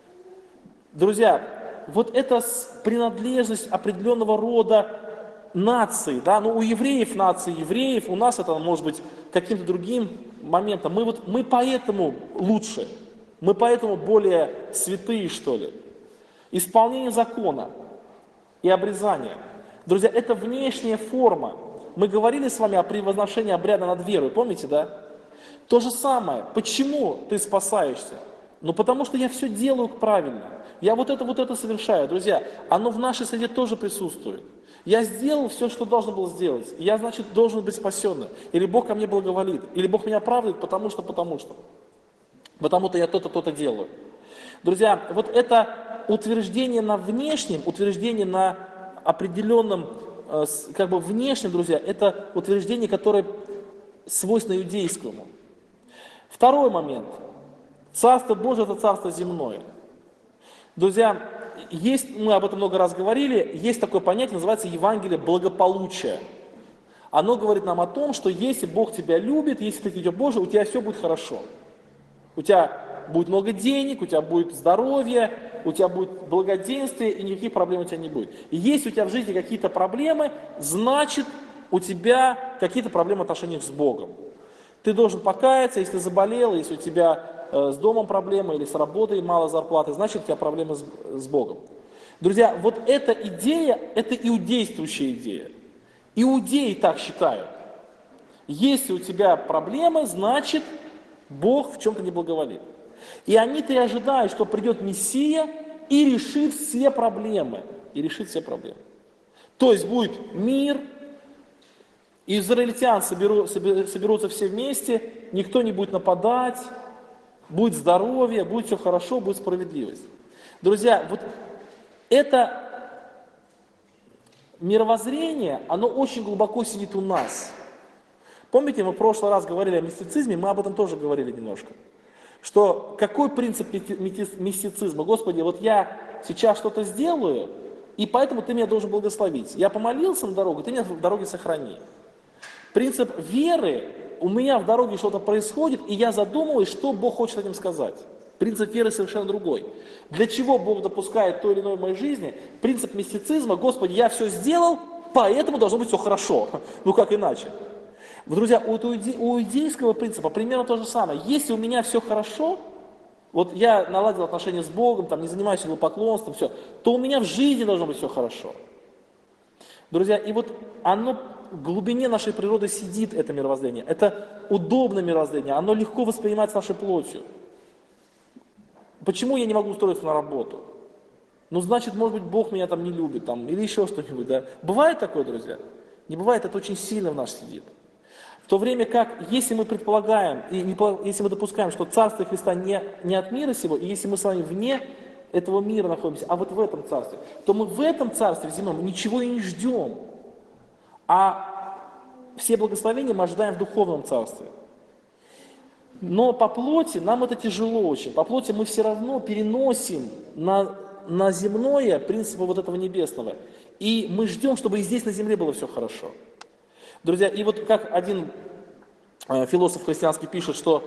Друзья, вот эта принадлежность определенного рода нации, да, ну у евреев нации евреев, у нас это может быть каким-то другим моментом. Мы поэтому лучше, мы поэтому более святые, что ли. Исполнение закона и обрезание. Друзья, это внешняя форма. Мы говорили с вами о превозношении обряда над верой, помните, да? То же самое. Почему ты спасаешься? Ну потому что я все делаю правильно. Я вот это совершаю. Друзья, оно в нашей среде тоже присутствует. Я сделал все, что должен был сделать. Я, значит, должен быть спасенным. Или Бог ко мне благоволит. Или Бог меня оправдывает, потому что. Потому-то я то-то, то-то делаю. Друзья, вот это утверждение на внешнем, утверждение на определенном, как бы внешнем, друзья, это утверждение, которое свойственно иудейскому. Второй момент. Царство Божие – это царство земное. Друзья, мы об этом много раз говорили, есть такое понятие, называется Евангелие благополучия. Оно говорит нам о том, что если Бог тебя любит, если ты дитя Божие, у тебя все будет хорошо. У тебя будет много денег, у тебя будет здоровье, у тебя будет благоденствие, и никаких проблем у тебя не будет. И если у тебя в жизни какие-то проблемы, значит, у тебя какие-то проблемы в отношениях с Богом. Ты должен покаяться, если заболел, если у тебя с домом проблемы или с работой мало зарплаты, значит, у тебя проблемы с Богом. Друзья, вот эта идея, это иудействующая идея. Иудеи так считают. Если у тебя проблемы, значит, Бог в чем-то не благоволит. И они-то и ожидают, что придет Мессия и решит все проблемы. То есть будет мир, израильтян соберутся все вместе, никто не будет нападать, будет здоровье, будет все хорошо, будет справедливость. Друзья, вот это мировоззрение, оно очень глубоко сидит у нас. Помните, мы в прошлый раз говорили о мистицизме, мы об этом тоже говорили немножко. Что какой принцип мистицизма? Господи, вот я сейчас что-то сделаю, и поэтому ты меня должен благословить. Я помолился на дорогу, ты меня в дороге сохрани. Принцип веры, у меня в дороге что-то происходит, и я задумываюсь, что Бог хочет этим сказать. Принцип веры совершенно другой. Для чего Бог допускает то или иное в моей жизни? Принцип мистицизма, Господи, я все сделал, поэтому должно быть все хорошо. Ну как иначе? Друзья, у иудейского принципа примерно то же самое. Если у меня все хорошо, вот я наладил отношения с Богом, там, не занимаюсь идолопоклонством, все, то у меня в жизни должно быть все хорошо. Друзья, и вот оно в глубине нашей природы сидит, это мировоззрение. Это удобное мировоззрение, оно легко воспринимается нашей плотью. Почему я не могу устроиться на работу? Ну, значит, может быть, Бог меня там не любит, там, или еще что-нибудь, да? Бывает такое, друзья? Не бывает, это очень сильно в нас сидит. В то время как, если мы предполагаем, если мы допускаем, что Царство Христа не от мира сего, и если мы с вами вне этого мира находимся, а вот в этом Царстве, то мы в этом Царстве земном ничего и не ждем, а все благословения мы ожидаем в духовном Царстве. Но по плоти нам это тяжело очень. По плоти мы все равно переносим на земное принципы вот этого небесного. И мы ждем, чтобы и здесь на земле было все хорошо. Друзья, и вот как один философ христианский пишет, что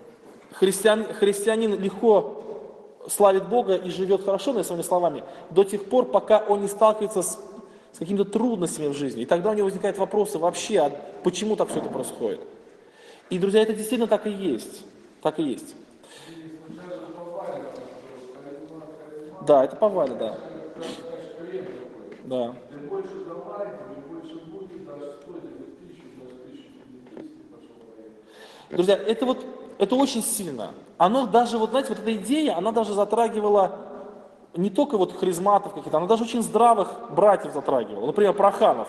христианин легко славит Бога и живет хорошо, но своими словами, до тех пор, пока он не сталкивается с какими-то трудностями в жизни. И тогда у него возникают вопросы вообще, а почему так все это происходит. И, друзья, это действительно так и есть. Так и есть. Да, это повали, да. Да. Друзья, это очень сильно. Оно даже, вот знаете, вот эта идея, она даже затрагивала не только вот харизматов каких-то, она даже очень здравых братьев затрагивала. Например, Проханов.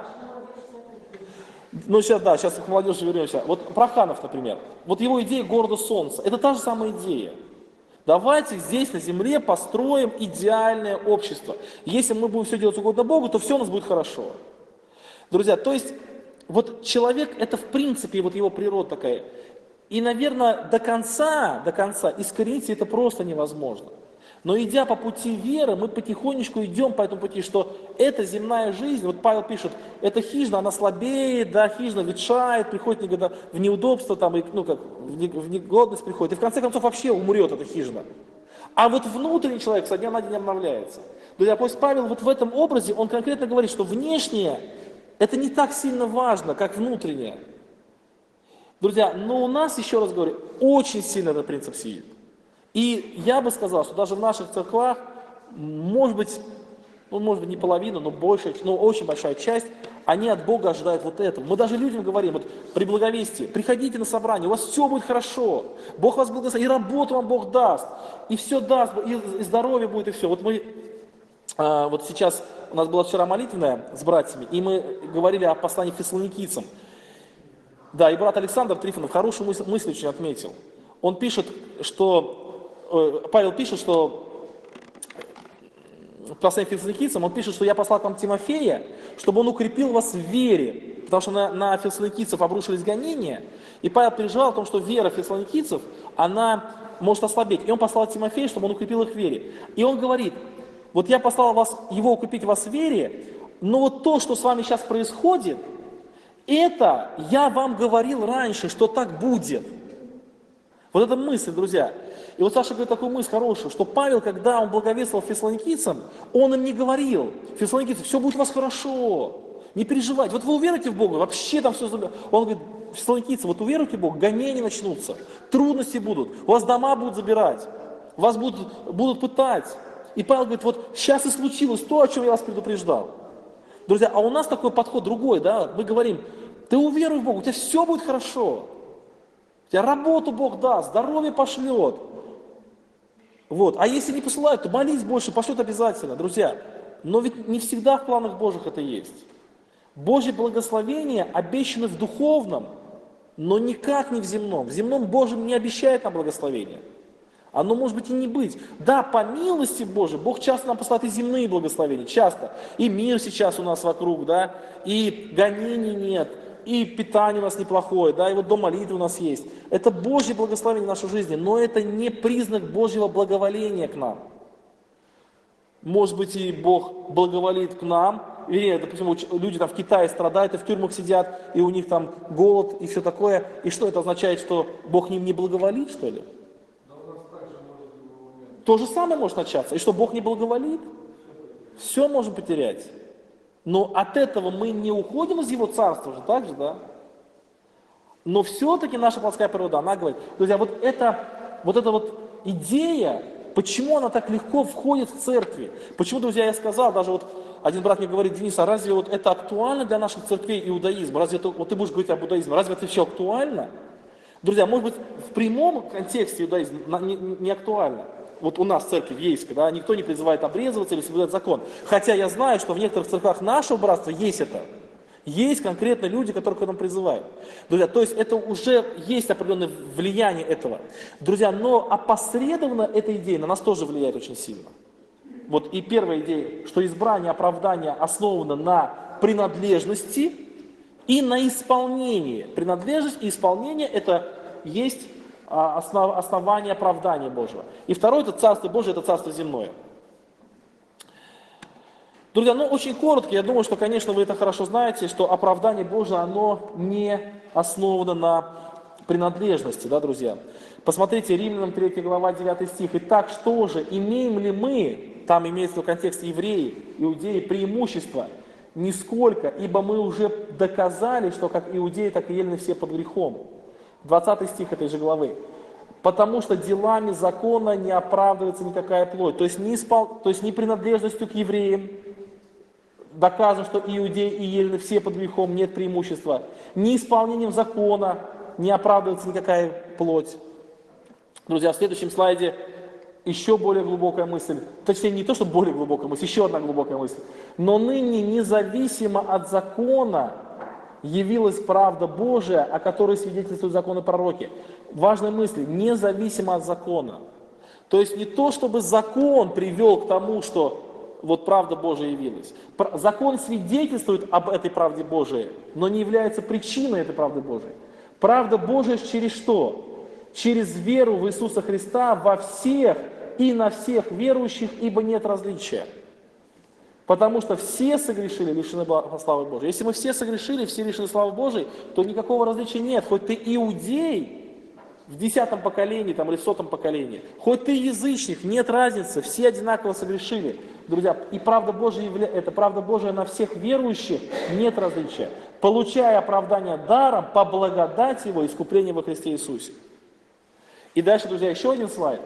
Ну, сейчас к молодежи вернемся. Вот Проханов, например. Вот его идея города солнца. Это та же самая идея. Давайте здесь, на земле, построим идеальное общество. Если мы будем все делать угодно Богу, то все у нас будет хорошо. Друзья, то есть, вот человек, это в принципе вот его природа такая. И, наверное, до конца искоренить это просто невозможно. Но идя по пути веры, мы потихонечку идем по этому пути, что эта земная жизнь, вот Павел пишет, эта хижина, она слабеет, да, хижина ветшает, приходит в неудобство, там, и, ну, как, в негодность приходит, и в конце концов вообще умрет эта хижина. А вот внутренний человек со дня на день обновляется. Друзья, апостол Павел вот в этом образе, он конкретно говорит, что внешнее, это не так сильно важно, как внутреннее. Друзья, но у нас, еще раз говорю, очень сильно этот принцип сидит. И я бы сказал, что даже в наших церквах, может быть, ну, может быть не половина, но большая, но очень большая часть, они от Бога ожидают вот этого. Мы даже людям говорим, вот при благовестии, приходите на собрание, у вас все будет хорошо, Бог вас благословит, и работу вам Бог даст, и все даст, и здоровье будет, и все. Вот мы, вот сейчас, у нас была вчера молитвенная с братьями, и мы говорили о послании к фессалоникийцам. Да, и брат Александр Трифонов хорошую мысль очень отметил. Он пишет, что Павел пишет, что в послании к фессалоникийцам, он пишет, что я послал к вам Тимофея, чтобы он укрепил вас в вере, потому что на фессалоникийцев обрушились гонения, и Павел переживал о том, что вера фессалоникийцев, она может ослабеть. И он послал Тимофея, чтобы он укрепил их в вере. И он говорит, вот я послал его укрепить вас в вере, но вот то, что с вами сейчас происходит, это я вам говорил раньше, что так будет. Вот эта мысль, друзья. И вот Саша говорит такую мысль хорошую, что Павел, когда он благовествовал фессалоникийцам, он им не говорил, фессалоникийцы, все будет у вас хорошо, не переживайте. Вот вы уверуете в Бога, вообще там все... Он говорит, фессалоникийцы, вот уверуете в Бога, гонения начнутся, трудности будут, у вас дома будут забирать, вас будут пытать. И Павел говорит, вот сейчас и случилось то, о чем я вас предупреждал. Друзья, а у нас такой подход другой, да, мы говорим, ты уверуй в Бога, у тебя все будет хорошо. У тебя работу Бог даст, здоровье пошлет. Вот. А если не посылает, то молись больше, пошлет обязательно, друзья. Но ведь не всегда в планах Божьих это есть. Божье благословение обещано в духовном, но никак не в земном. В земном Божьем не обещает нам благословение. Оно может быть и не быть. Да, по милости Божией, Бог часто нам посылает и земные благословения, часто. И мир сейчас у нас вокруг, да, и гонений нет, и питание у нас неплохое, да, и вот дом молитвы у нас есть. Это Божье благословение в нашей жизни, но это не признак Божьего благоволения к нам. Может быть, и Бог благоволит к нам, или, допустим, люди там в Китае страдают и в тюрьмах сидят, и у них там голод и все такое. И что это означает, что Бог им не благоволит, что ли? То же самое может начаться. И что, Бог не благоволит? Все можем потерять. Но от этого мы не уходим из Его царства же, так же, да? Но все-таки наша плотская природа, она говорит, друзья, вот эта идея, почему она так легко входит в церкви? Почему, друзья, я сказал, даже вот один брат мне говорит, Денис, а разве вот это актуально для наших церквей иудаизма? Разве это, вот ты будешь говорить об иудаизме, разве это все актуально? Друзья, может быть, в прямом контексте иудаизм не актуально. Вот у нас в церкви в Ейске, да, никто не призывает обрезываться или соблюдать закон. Хотя я знаю, что в некоторых церквах нашего братства есть это. Есть конкретно люди, которые к этому призывают. Друзья, то есть это уже есть определенное влияние этого. Друзья, но опосредованно эта идея на нас тоже влияет очень сильно. Вот и первая идея, что избрание, оправдание основано на принадлежности и на исполнении. Принадлежность и исполнение – это есть основание оправдания Божьего. И второе – это Царство Божие, это Царство земное. Друзья, очень коротко, я думаю, что, конечно, вы это хорошо знаете, что оправдание Божие, оно не основано на принадлежности, да, друзья. Посмотрите, Римлянам 3 глава, 9 стих. «Итак, что же, имеем ли мы, там имеется в контексте евреи, иудеи, преимущество? Нисколько, ибо мы уже доказали, что как иудеи, так и елены все под грехом». 20 стих этой же главы. «Потому что делами закона не оправдывается никакая плоть». То есть не принадлежностью к евреям, доказано, что иудеи и елены все под грехом, нет преимущества. Не исполнением закона не оправдывается никакая плоть. Друзья, в следующем слайде еще более глубокая мысль. Точнее, не то, что более глубокая мысль, еще одна глубокая мысль. «Но ныне независимо от закона явилась правда Божия, о которой свидетельствуют законы пророки». Важная мысль, независимо от закона. То есть не то, чтобы закон привел к тому, что вот правда Божия явилась. Закон свидетельствует об этой правде Божией, но не является причиной этой правды Божией. Правда Божия через что? Через веру в Иисуса Христа во всех и на всех верующих, ибо нет различия. Потому что все согрешили, лишены славы Божией. Если мы все согрешили, все лишены славы Божией, то никакого различия нет. Хоть ты иудей в 10-м поколении там, или в 100-м поколении, хоть ты язычник, нет разницы, все одинаково согрешили. Друзья, и правда Божия, это правда Божия на всех верующих, нет различия. Получая оправдание даром по благодати Его, искупление во Христе Иисусе. И дальше, друзья, еще один слайд.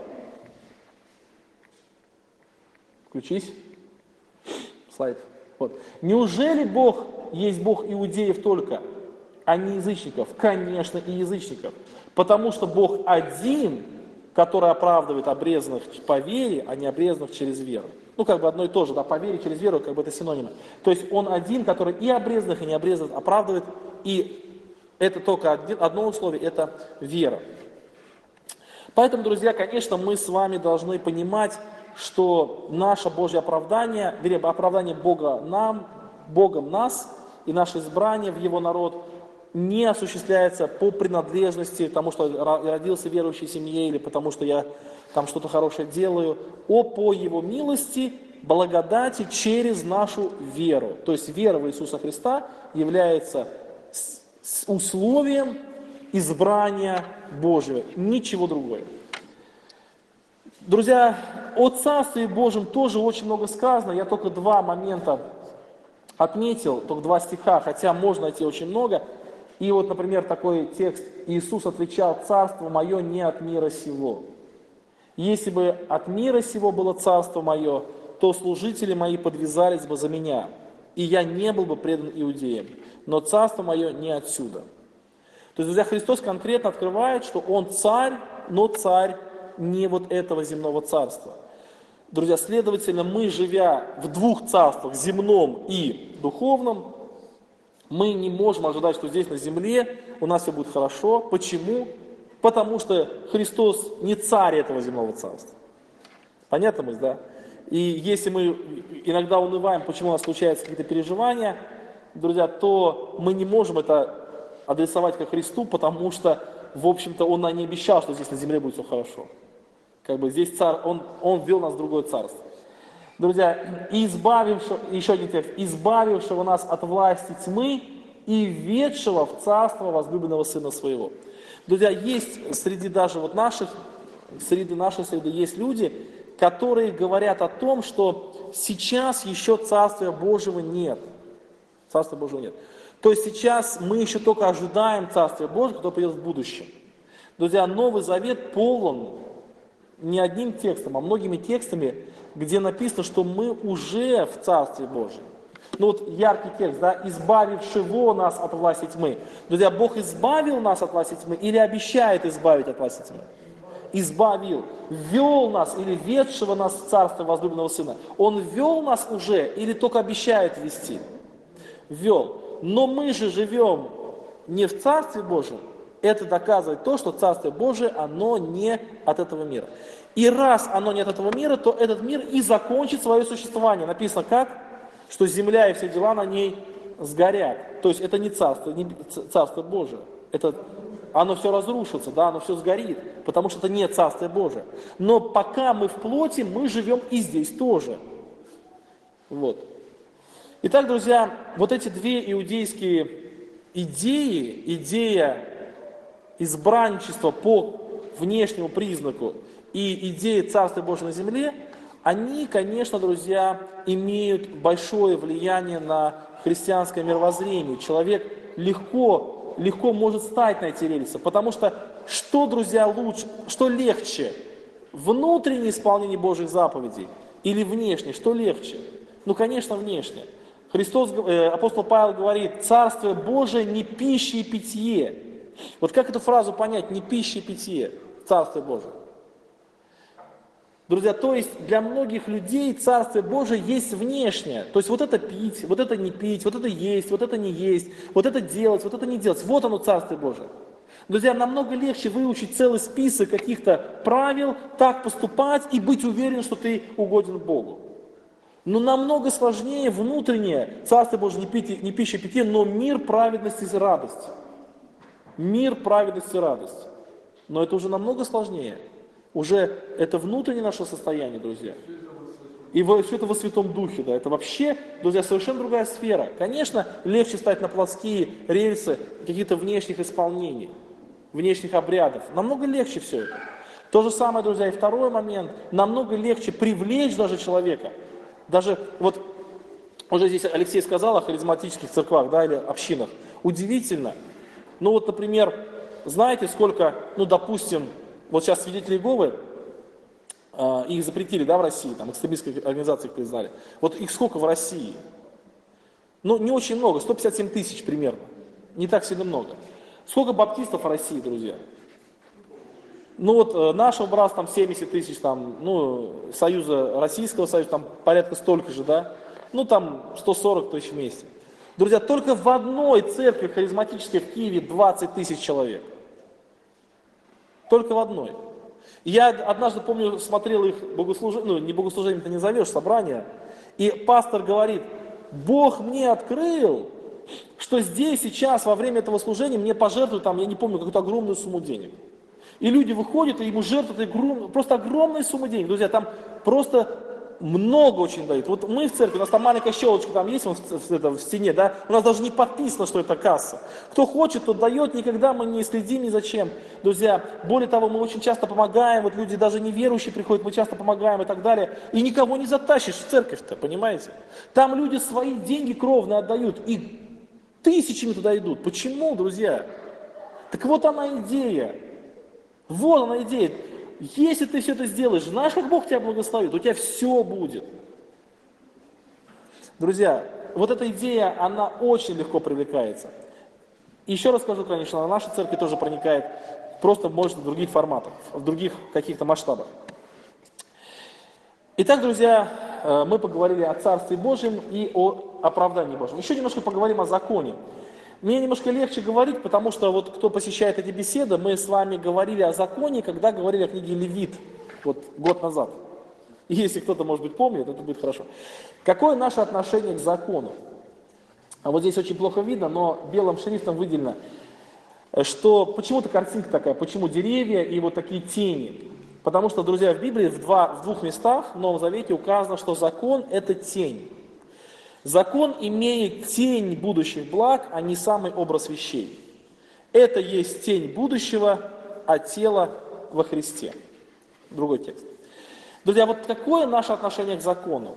Включись. Слайд. Вот. Неужели Бог есть Бог иудеев только, а не язычников? Конечно, и язычников. Потому что Бог один, который оправдывает обрезанных по вере, а не обрезанных через веру. Ну, как бы одно и то же, да, по вере через веру, как бы это синонимы. То есть Он один, который и обрезанных, и необрезанных оправдывает, и это только одно условие, это вера. Поэтому, друзья, конечно, мы с вами должны понимать, что наше Божье оправдание, вернее, оправдание Бога нам, Богом нас и наше избрание в Его народ не осуществляется по принадлежности, потому что я родился в верующей семье или потому что я там что-то хорошее делаю, а по Его милости, благодати через нашу веру. То есть вера в Иисуса Христа является условием избрания Божьего, ничего другого. Друзья, о Царстве Божьем тоже очень много сказано, я только два момента отметил, только два стиха, хотя можно найти очень много. И вот, например, такой текст: Иисус отвечал: «Царство мое не от мира сего. Если бы от мира сего было царство мое, то служители мои подвязались бы за меня, и я не был бы предан иудеям. Но царство мое не отсюда». То есть, друзья, Христос конкретно открывает, что Он царь, но царь не вот этого земного царства. Друзья, следовательно, мы, живя в двух царствах, земном и духовном, мы не можем ожидать, что здесь на земле у нас все будет хорошо. Почему? Потому что Христос не царь этого земного царства. Понятно мысль, да? И если мы иногда унываем, почему у нас случаются какие-то переживания, друзья, то мы не можем это адресовать ко Христу, потому что, в общем-то, Он нам не обещал, что здесь на земле будет все хорошо. Как бы здесь царь, он ввел нас в другое царство. Друзья, еще один текст: избавившего нас от власти тьмы и введшего в царство возлюбленного Сына Своего. Друзья, есть среди даже вот среди нашей среды есть люди, которые говорят о том, что сейчас еще Царствия Божьего нет. Царствия Божьего нет. То есть сейчас мы еще только ожидаем Царствия Божьего, которое придет в будущем. Друзья, Новый Завет полон не одним текстом, а многими текстами, где написано, что мы уже в Царстве Божьем. Ну вот яркий текст, да, избавившего нас от власти тьмы. Друзья, Бог избавил нас от власти тьмы или обещает избавить от власти тьмы? Избавил. Ввел нас или ведшего нас в Царство возлюбленного Сына. Он ввел нас уже или только обещает ввести? Ввел. Но мы же живем не в Царстве Божьем. Это доказывает то, что Царствие Божие, оно не от этого мира. И раз оно не от этого мира, то этот мир и закончит свое существование. Написано как? Что земля и все дела на ней сгорят. То есть это не Царство Божие. Оно все разрушится, да, оно все сгорит, потому что это не Царствие Божие. Но пока мы в плоти, мы живем и здесь тоже. Вот. Итак, друзья, вот эти две иудейские идеи, идея избранничества по внешнему признаку и идея Царствия Божьего на земле, они, конечно, друзья, имеют большое влияние на христианское мировоззрение. Человек легко может стать на эти рельсы, потому что что, друзья, лучше, что легче? Внутреннее исполнение Божьих заповедей или внешнее? Что легче? Ну, конечно, внешнее. Апостол Павел говорит: «Царствие Божие не пища и питье». Вот как эту фразу понять? Не пища и питье, Царствие Божие. Друзья, то есть для многих людей Царствие Божие есть внешнее. То есть вот это пить, вот это не пить, вот это есть, вот это не есть, вот это делать, вот это не делать. Вот оно Царствие Божие. Друзья, намного легче выучить целый список каких-то правил, так поступать и быть уверен, что ты угоден Богу. Но намного сложнее внутреннее Царствие Божие не пища и питье, но мир, праведность и радость. Мир, праведность и радость. Но это уже намного сложнее. Уже это внутреннее наше состояние, друзья. И все это во Святом Духе, да, это вообще, друзья, совершенно другая сфера. Конечно, легче стать на плоские рельсы каких-то внешних исполнений, внешних обрядов. Намного легче все это. То же самое, друзья, и второй момент. Намного легче привлечь даже человека. Даже вот уже здесь Алексей сказал о харизматических церквах, да, или общинах. Удивительно. Ну вот, например, знаете, сколько, ну, допустим, вот сейчас свидетели Иеговы, их запретили, да, в России, там, экстремистские организации их признали. Вот их сколько в России? Ну, не очень много, 157 тысяч примерно. Не так сильно много. Сколько баптистов в России, друзья? Ну вот нашего братства там 70 тысяч, там, ну, Союза, Российского Союза, там порядка столько же, да? Ну, там 140 тысяч вместе. Друзья, только в одной церкви харизматической в Киеве 20 тысяч человек. Только в одной. Я однажды, помню, смотрел их богослужение, ну, не богослужение, ты не зовешь, собрание, и пастор говорит: Бог мне открыл, что здесь сейчас во время этого служения мне пожертвуют, там, я не помню, какую-то огромную сумму денег. И люди выходят, и ему жертвуют просто огромные суммы денег. Друзья, там просто много очень дают. Вот мы в церкви, у нас там маленькая щелочка там есть в стене, да, у нас даже не подписано, что это касса. Кто хочет, тот дает, никогда мы не следим ни за чем. Друзья, более того, мы очень часто помогаем, вот люди даже неверующие приходят, мы часто помогаем и так далее. И никого не затащишь в церковь-то, понимаете? Там люди свои деньги кровно отдают, и тысячами туда идут. Почему, друзья? Так вот она идея. Вот она идея. Если ты все это сделаешь, знаешь, как Бог тебя благословит, у тебя все будет. Друзья, вот эта идея, она очень легко привлекается. И еще раз скажу, конечно, наша церковь тоже проникает, просто, может, в других форматах, в других каких-то масштабах. Итак, друзья, мы поговорили о Царстве Божьем и о оправдании Божьем. Еще немножко поговорим о законе. Мне немножко легче говорить, потому что вот кто посещает эти беседы, мы с вами говорили о законе, когда говорили о книге Левит, вот год назад. И если кто-то, может быть, помнит, это будет хорошо. Какое наше отношение к закону? А вот здесь очень плохо видно, но белым шрифтом выделено, что почему-то картинка такая, почему деревья и вот такие тени. Потому что, друзья, в Библии в двух местах в Новом Завете указано, что закон – это тень. Закон имеет тень будущих благ, а не самый образ вещей. Это есть тень будущего, а тело во Христе. Другой текст. Друзья, вот какое наше отношение к закону?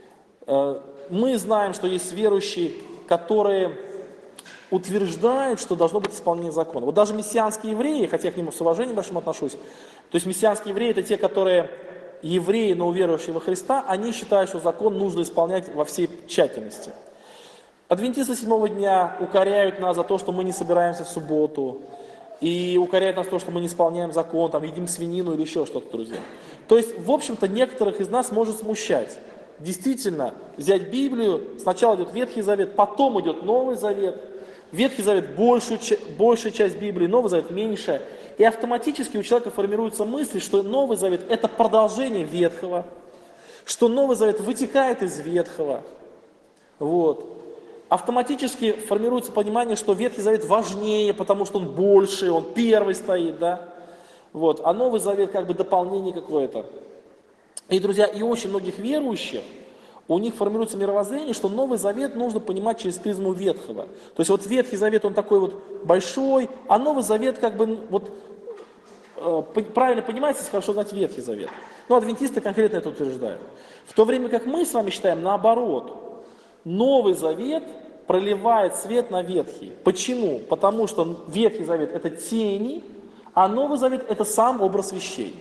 Мы знаем, что есть верующие, которые утверждают, что должно быть исполнение закона. Вот даже мессианские евреи, хотя я к ним с уважением большим отношусь, то есть мессианские евреи – это те, которые евреи, но уверовавшие во Христа, они считают, что закон нужно исполнять во всей тщательности. Адвентисты седьмого дня укоряют нас за то, что мы не собираемся в субботу, и укоряют нас за то, что мы не исполняем закон, там, едим свинину или еще что-то, друзья. То есть, в общем-то, некоторых из нас может смущать. Действительно, взять Библию, сначала идет Ветхий Завет, потом идет Новый Завет. Ветхий Завет большая часть Библии, Новый Завет меньшая. И автоматически у человека формируется мысль, что Новый Завет – это продолжение Ветхого, что Новый Завет вытекает из Ветхого. Вот. Автоматически формируется понимание, что Ветхий Завет важнее, потому что он больше, он первый стоит, да? Вот. А Новый Завет как бы дополнение какое-то. И, друзья, и очень многих верующих, у них формируется мировоззрение, что Новый Завет нужно понимать через призму Ветхого. То есть вот Ветхий Завет, он такой вот большой, а Новый Завет как бы вот правильно понимается, если хорошо знать Ветхий Завет. Но адвентисты конкретно это утверждают. В то время как мы с вами считаем наоборот. Новый Завет проливает свет на Ветхий. Почему? Потому что Ветхий Завет это тени, а Новый Завет это сам образ вещей.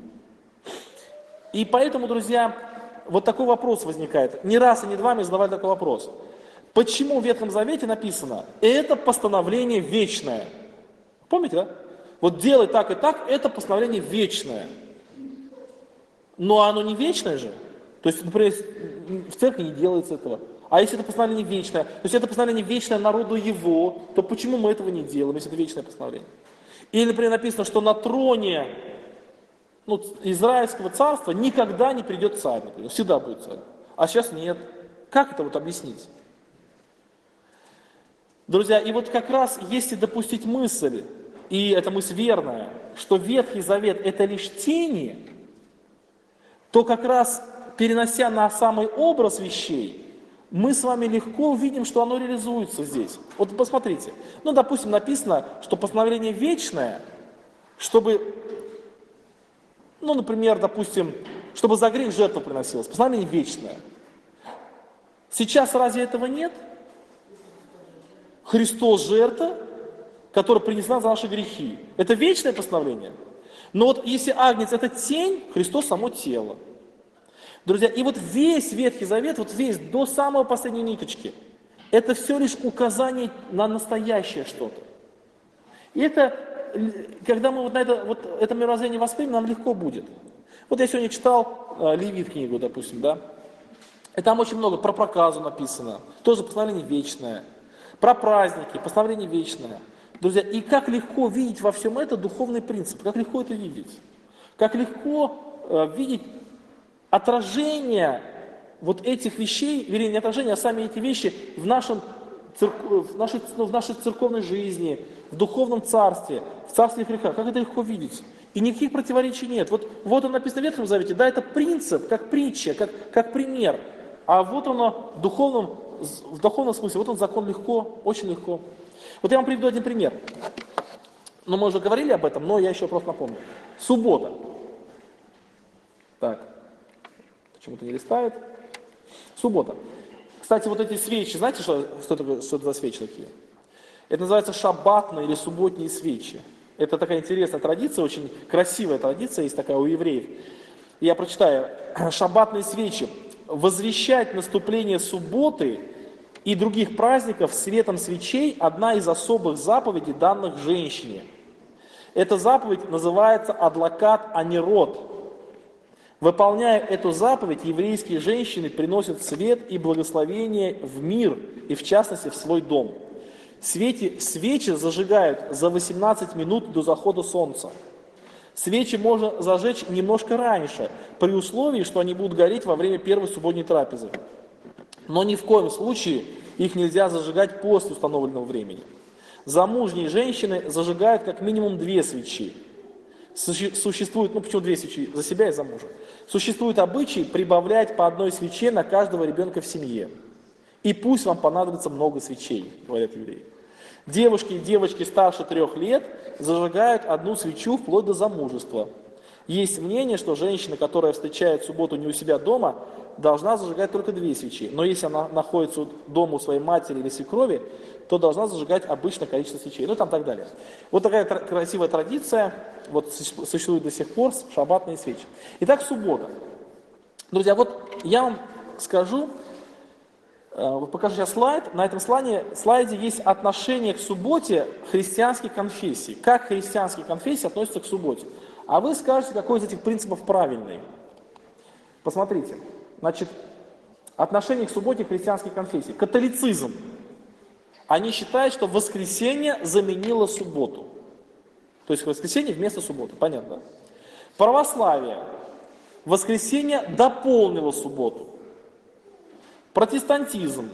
И поэтому, друзья, вот такой вопрос возникает. Не раз и не два мы задавали такой вопрос. Почему в Ветхом Завете написано «это постановление вечное»? Помните, да? Вот делай так и так, это постановление вечное. Но оно не вечное же. То есть, например, в церкви не делается этого. А если это постановление вечное, то есть это постановление вечное народу его, то почему мы этого не делаем, если это вечное постановление? Или, например, написано, что на троне Израильского царства никогда не придет царь, например, всегда будет царь. А сейчас нет. Как это вот объяснить? Друзья, и вот как раз если допустить мысль, и эта мысль верная, что Ветхий Завет это лишь тени, то как раз перенося на самый образ вещей, мы с вами легко увидим, что оно реализуется здесь. Вот посмотрите, ну, допустим, написано, что постановление вечное, чтобы, ну, например, допустим, чтобы за грех жертва приносилась. Постановление вечное. Сейчас разве этого нет? Христос жертва, которая принесла за наши грехи. Это вечное постановление. Но вот если агнец это тень, Христос само тело. Друзья, и вот весь Ветхий Завет, вот весь, до самой последней ниточки, это все лишь указание на настоящее что-то. И это, когда мы вот на это мировоззрение воспримем, нам легко будет. Вот я сегодня читал Левит книгу, допустим, да, и там очень много про проказу написано, тоже постановление вечное, про праздники, постановление вечное. Друзья, и как легко видеть во всем это духовный принцип, как легко это видеть, как легко видеть отражение вот этих вещей, вернее, не отражение, а сами эти вещи в нашей церковной жизни, в духовном царстве, в царстве греха. Как это легко видеть? И никаких противоречий нет. Вот он написано в Ветхом Завете, да, это принцип, как притча, как пример. А вот оно в духовном смысле, вот он закон легко, очень легко. Вот я вам приведу один пример. Ну, мы уже говорили об этом, но я еще просто напомню. Суббота. Так. Почему-то не листает. Суббота. Кстати, вот эти свечи, знаете, что это за свечи такие? Это называется шаббатные или субботние свечи. Это такая интересная традиция, очень красивая традиция, есть такая у евреев. Я прочитаю. Шаббатные свечи. Возвещать наступление субботы и других праздников светом свечей – одна из особых заповедей, данных женщине. Эта заповедь называется адлакат анирот. Выполняя эту заповедь, еврейские женщины приносят свет и благословение в мир, и в частности в свой дом. Свечи зажигают за 18 минут до захода солнца. Свечи можно зажечь немножко раньше, при условии, что они будут гореть во время первой субботней трапезы. Но ни в коем случае их нельзя зажигать после установленного времени. Замужние женщины зажигают как минимум 2 свечи. Существует, почему 2 свечи? За себя и за мужа. Существует обычай прибавлять по 1 свече на каждого ребенка в семье. И пусть вам понадобится много свечей, говорят евреи. Девушки и девочки старше 3 лет зажигают 1 свечу вплоть до замужества. Есть мнение, что женщина, которая встречает субботу не у себя дома, должна зажигать только 2 свечи. Но если она находится дома у своей матери или свекрови, то должна зажигать обычное количество свечей. Ну и там так далее. Вот такая красивая традиция, вот существует до сих пор, шаббатные свечи. Итак, суббота. Друзья, вот я вам скажу, покажу сейчас слайд. На этом слайде есть отношение к субботе христианских конфессий. Как христианские конфессии относятся к субботе. А вы скажете, какой из этих принципов правильный. Посмотрите. Значит, отношение к субботе христианских конфессий. Католицизм. Они считают, что воскресенье заменило субботу. То есть воскресенье вместо субботы. Понятно? Православие. Воскресенье дополнило субботу. Протестантизм.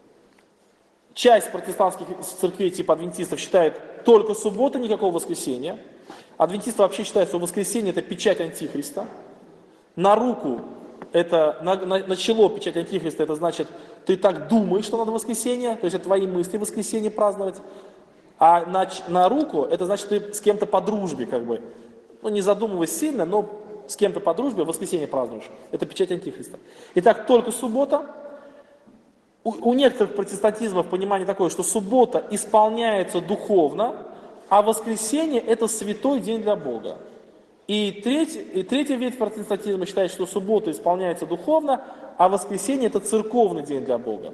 Часть протестантских церквей типа адвентистов считает только суббота, никакого воскресенья. Адвентисты вообще считают, что воскресенье это печать антихриста. На руку это, на чело печать антихриста, это значит, ты так думаешь, что надо воскресенье, то есть это твои мысли воскресенье праздновать. А на руку это значит, ты с кем-то по дружбе, как бы, ну не задумываясь сильно, но с кем-то по дружбе воскресенье празднуешь. Это печать антихриста. Итак, только суббота. У некоторых протестантизмов понимание такое, что суббота исполняется духовно, а воскресенье это святой день для Бога. И третья ветвь протестантизма считает, что суббота исполняется духовно, а воскресенье это церковный день для Бога.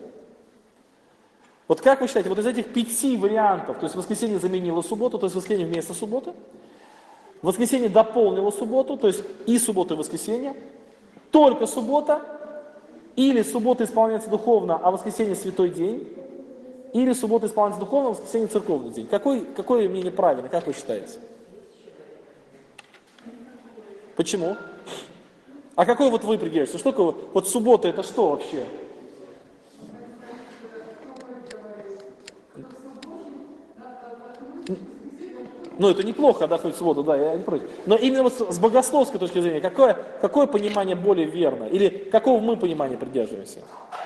Вот как вы считаете, вот из этих 5 вариантов, то есть воскресенье заменило субботу, то есть воскресенье вместо субботы, воскресенье дополнило субботу, то есть и суббота, и воскресенье, только суббота, или суббота исполняется духовно, а воскресенье святой день, или суббота исполняется духовно, а воскресенье церковный день. Какое мнение правильно, как вы считаете? Почему? А какой вот вы придерживаетесь? Что такое вот суббота это что вообще? Ну, это неплохо, да, хоть в субботу, да, я не против. Но именно вот с богословской точки зрения, какое понимание более верно? Или какого мы понимания придерживаемся?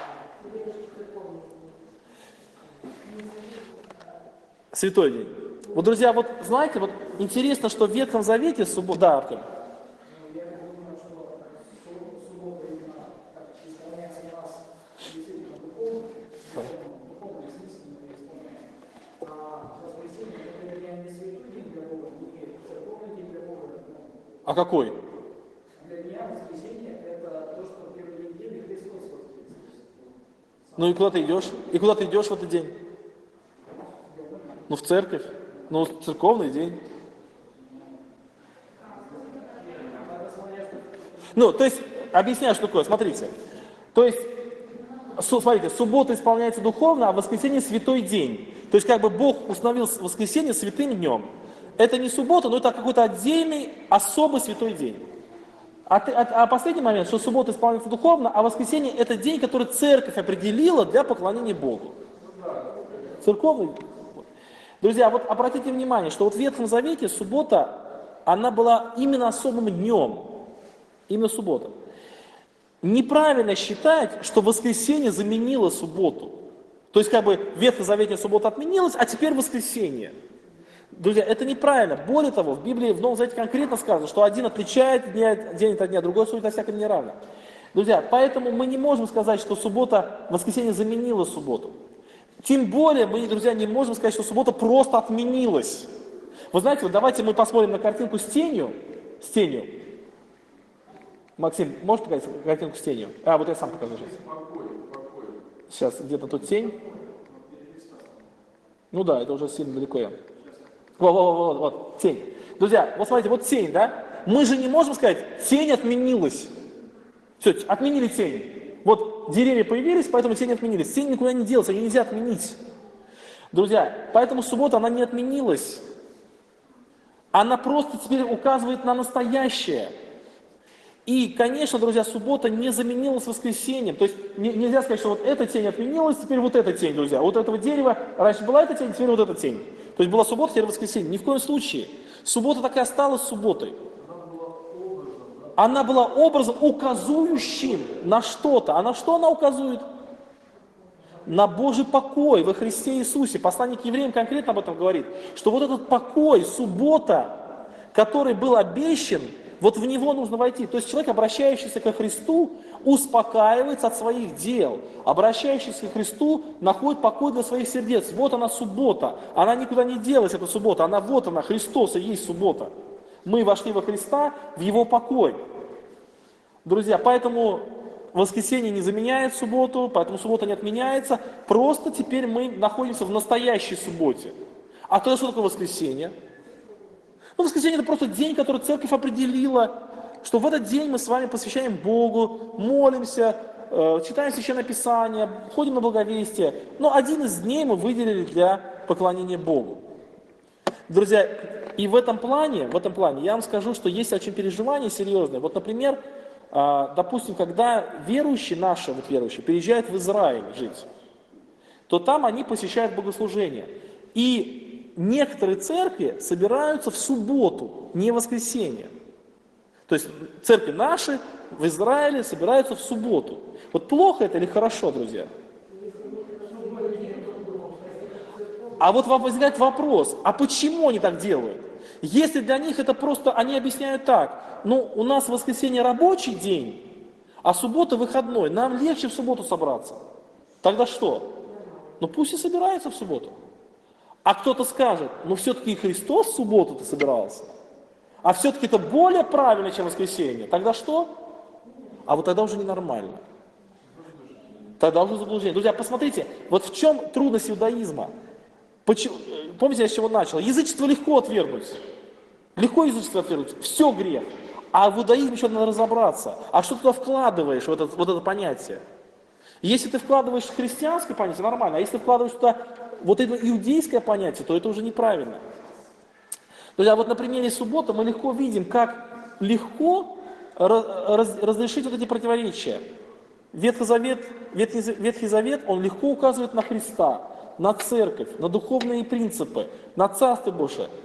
Святой день. Вот, друзья, вот знаете, вот интересно, что в Ветхом Завете суббота... Да, Артем. А какой? Ну и куда ты идешь? И куда ты идешь в этот день? Ну, в церковь. Ну, церковный день. Ну, то есть, объясняю, что такое. Смотрите. То есть, смотрите, суббота исполняется духовно, а воскресенье святой день. То есть, как бы Бог установил воскресенье святым днем. Это не суббота, но это какой-то отдельный, особый святой день. А последний момент, что суббота исполняется духовно, а воскресенье это день, который церковь определила для поклонения Богу. Церковный. Друзья, вот обратите внимание, что вот в Ветхом Завете суббота, она была именно особым днем. Именно суббота. Неправильно считать, что воскресенье заменило субботу. То есть как бы в Ветхом Завете суббота отменилась, а теперь воскресенье. Друзья, это неправильно. Более того, в Библии в Новом Завете конкретно сказано, что один отличает день от дня, другой судит о всяком неравном. Друзья, поэтому мы не можем сказать, что суббота, воскресенье заменило субботу. Тем более мы, друзья, не можем сказать, что суббота просто отменилась. Вы знаете, вот давайте мы посмотрим на картинку с тенью. С тенью. Максим, можешь показать картинку с тенью? А, вот я сам покажу сейчас. Сейчас, где-то тут тень. Ну да, это уже сильно далеко я. Вот, тень. Друзья, вот смотрите, вот тень, да? Мы же не можем сказать, тень отменилась. Все, отменили тень. Вот деревья появились, поэтому тень отменились. Тень никуда не делась, ее нельзя отменить. Друзья, поэтому суббота, она не отменилась. Она просто теперь указывает на настоящее. И, конечно, друзья, суббота не заменилась воскресеньем. То есть нельзя сказать, что вот эта тень отменилась, теперь вот эта тень, друзья. Вот этого дерева, раньше была эта тень, теперь вот эта тень. То есть была суббота, теперь воскресенье. Ни в коем случае. Суббота так и осталась субботой. Она была образом, указующим на что-то. А на что она указывает? На Божий покой во Христе Иисусе. Послание к евреям конкретно об этом говорит. Что вот этот покой, суббота, который был обещан, вот в него нужно войти. То есть человек, обращающийся ко Христу, успокаивается от своих дел. Обращающийся к Христу находит покой для своих сердец. Вот она суббота. Она никуда не делась, эта суббота. Она вот она, Христос и есть суббота. Мы вошли во Христа, в Его покой. Друзья, поэтому воскресенье не заменяет субботу, поэтому суббота не отменяется. Просто теперь мы находимся в настоящей субботе. А тогда что такое воскресенье? Ну, воскресенье это просто день, который церковь определила, что в этот день мы с вами посвящаем Богу, молимся, читаем Священное Писание, ходим на благовестие. Но один из дней мы выделили для поклонения Богу. Друзья, и в этом плане я вам скажу, что есть очень переживания серьезные. Вот, например, допустим, когда верующие, наши вот верующие, переезжают в Израиль жить, то там они посещают богослужение. И некоторые церкви собираются в субботу, не в воскресенье. То есть церкви наши в Израиле собираются в субботу. Вот плохо это или хорошо, друзья? А вот вам возникает вопрос, а почему они так делают? Если для них это просто, они объясняют так, ну у нас в воскресенье рабочий день, а суббота выходной, нам легче в субботу собраться. Тогда что? Ну пусть и собираются в субботу. А кто-то скажет, ну все-таки и Христос в субботу-то собирался. А все-таки это более правильно, чем воскресенье. Тогда что? А вот тогда уже ненормально. Тогда уже заблуждение. Друзья, посмотрите, вот в чем трудность иудаизма. Помните, я с чего начал? Язычество легко отвергнуть. Легко язычество отвергнуть. Все грех. А в иудаизме еще надо разобраться. А что ты туда вкладываешь, вот это понятие? Если ты вкладываешь христианское понятие, нормально. А если ты вкладываешь туда вот это иудейское понятие, то это уже неправильно. Друзья, вот на примере субботы мы легко видим, как легко разрешить вот эти противоречия. Ветхий Завет, он легко указывает на Христа, на церковь, на духовные принципы, на Царство Божие.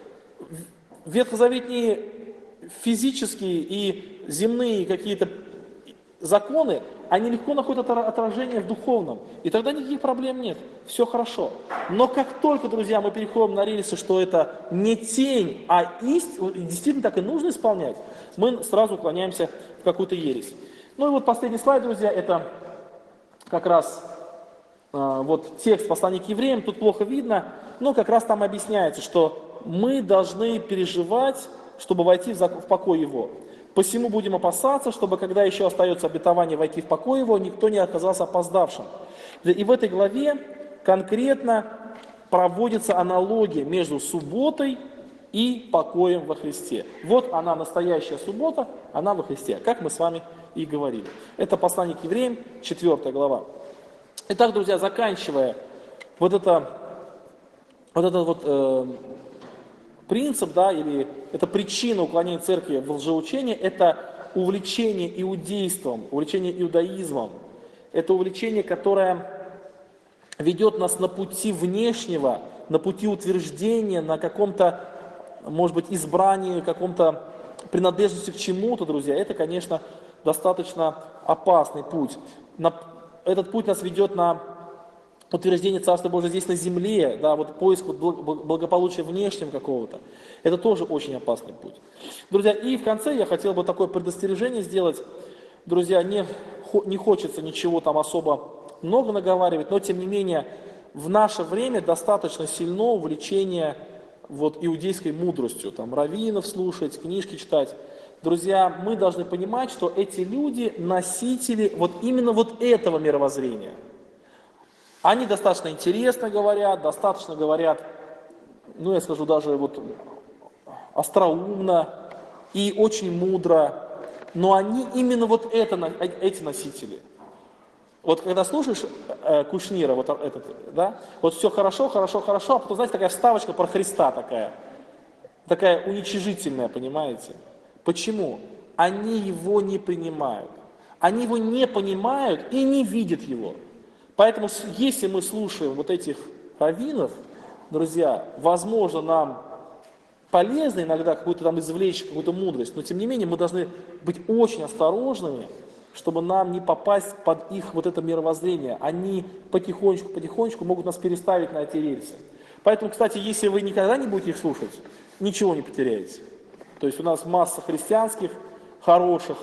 ветхозаветные физические и земные какие-то законы, они легко находят отражение в духовном. И тогда никаких проблем нет. Все хорошо. Но как только, друзья, мы переходим на рельсы, что это не тень, а действительно так и нужно исполнять, мы сразу уклоняемся в какую-то ересь. Ну и вот последний слайд, друзья, это как раз вот текст послания к евреям. Тут плохо видно, но как раз там объясняется, что мы должны переживать, чтобы войти в покой его. Посему будем опасаться, чтобы, когда еще остается обетование войти в покой его, никто не оказался опоздавшим. И в этой главе конкретно проводится аналогия между субботой и покоем во Христе. Вот она, настоящая суббота, она во Христе, как мы с вами и говорили. Это послание к евреям, 4 глава. Итак, друзья, заканчивая вот этот принцип, да, или это причина уклонения церкви в лжеучение, это увлечение иудейством, увлечение иудаизмом. Это увлечение, которое ведет нас на пути внешнего, на пути утверждения, на каком-то, может быть, избрании, каком-то принадлежности к чему-то, друзья. Это, конечно, достаточно опасный путь. Этот путь нас ведет на утверждение Царства Божьего здесь на земле, да, вот поиск благополучия внешнего какого-то. Это тоже очень опасный путь. Друзья, и в конце я хотел бы такое предостережение сделать. Друзья, не хочется ничего там особо много наговаривать, но тем не менее в наше время достаточно сильно увлечение вот иудейской мудростью, там раввинов слушать, книжки читать. Друзья, мы должны понимать, что эти люди носители вот именно вот этого мировоззрения. Они достаточно интересно говорят, достаточно говорят, ну я скажу даже вот остроумно и очень мудро, но они именно вот эти носители. Вот когда слушаешь Кушнира, вот этот, да, вот все хорошо, хорошо, хорошо, а потом, знаете, такая вставочка про Христа такая уничижительная, понимаете? Почему? Они его не принимают. Они его не понимают и не видят его. Поэтому, если мы слушаем вот этих раввинов, друзья, возможно, нам полезно иногда какую-то там извлечь, какую-то мудрость, но тем не менее мы должны быть очень осторожными, чтобы нам не попасть под их вот это мировоззрение. Они потихонечку могут нас переставить на эти рельсы. Поэтому, кстати, если вы никогда не будете их слушать, ничего не потеряете. То есть у нас масса христианских, хороших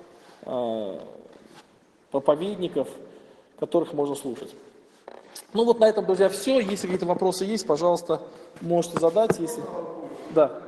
проповедников, которых можно слушать. Ну вот на этом, друзья, все. Если какие-то вопросы есть, пожалуйста, можете задать. Если... Да.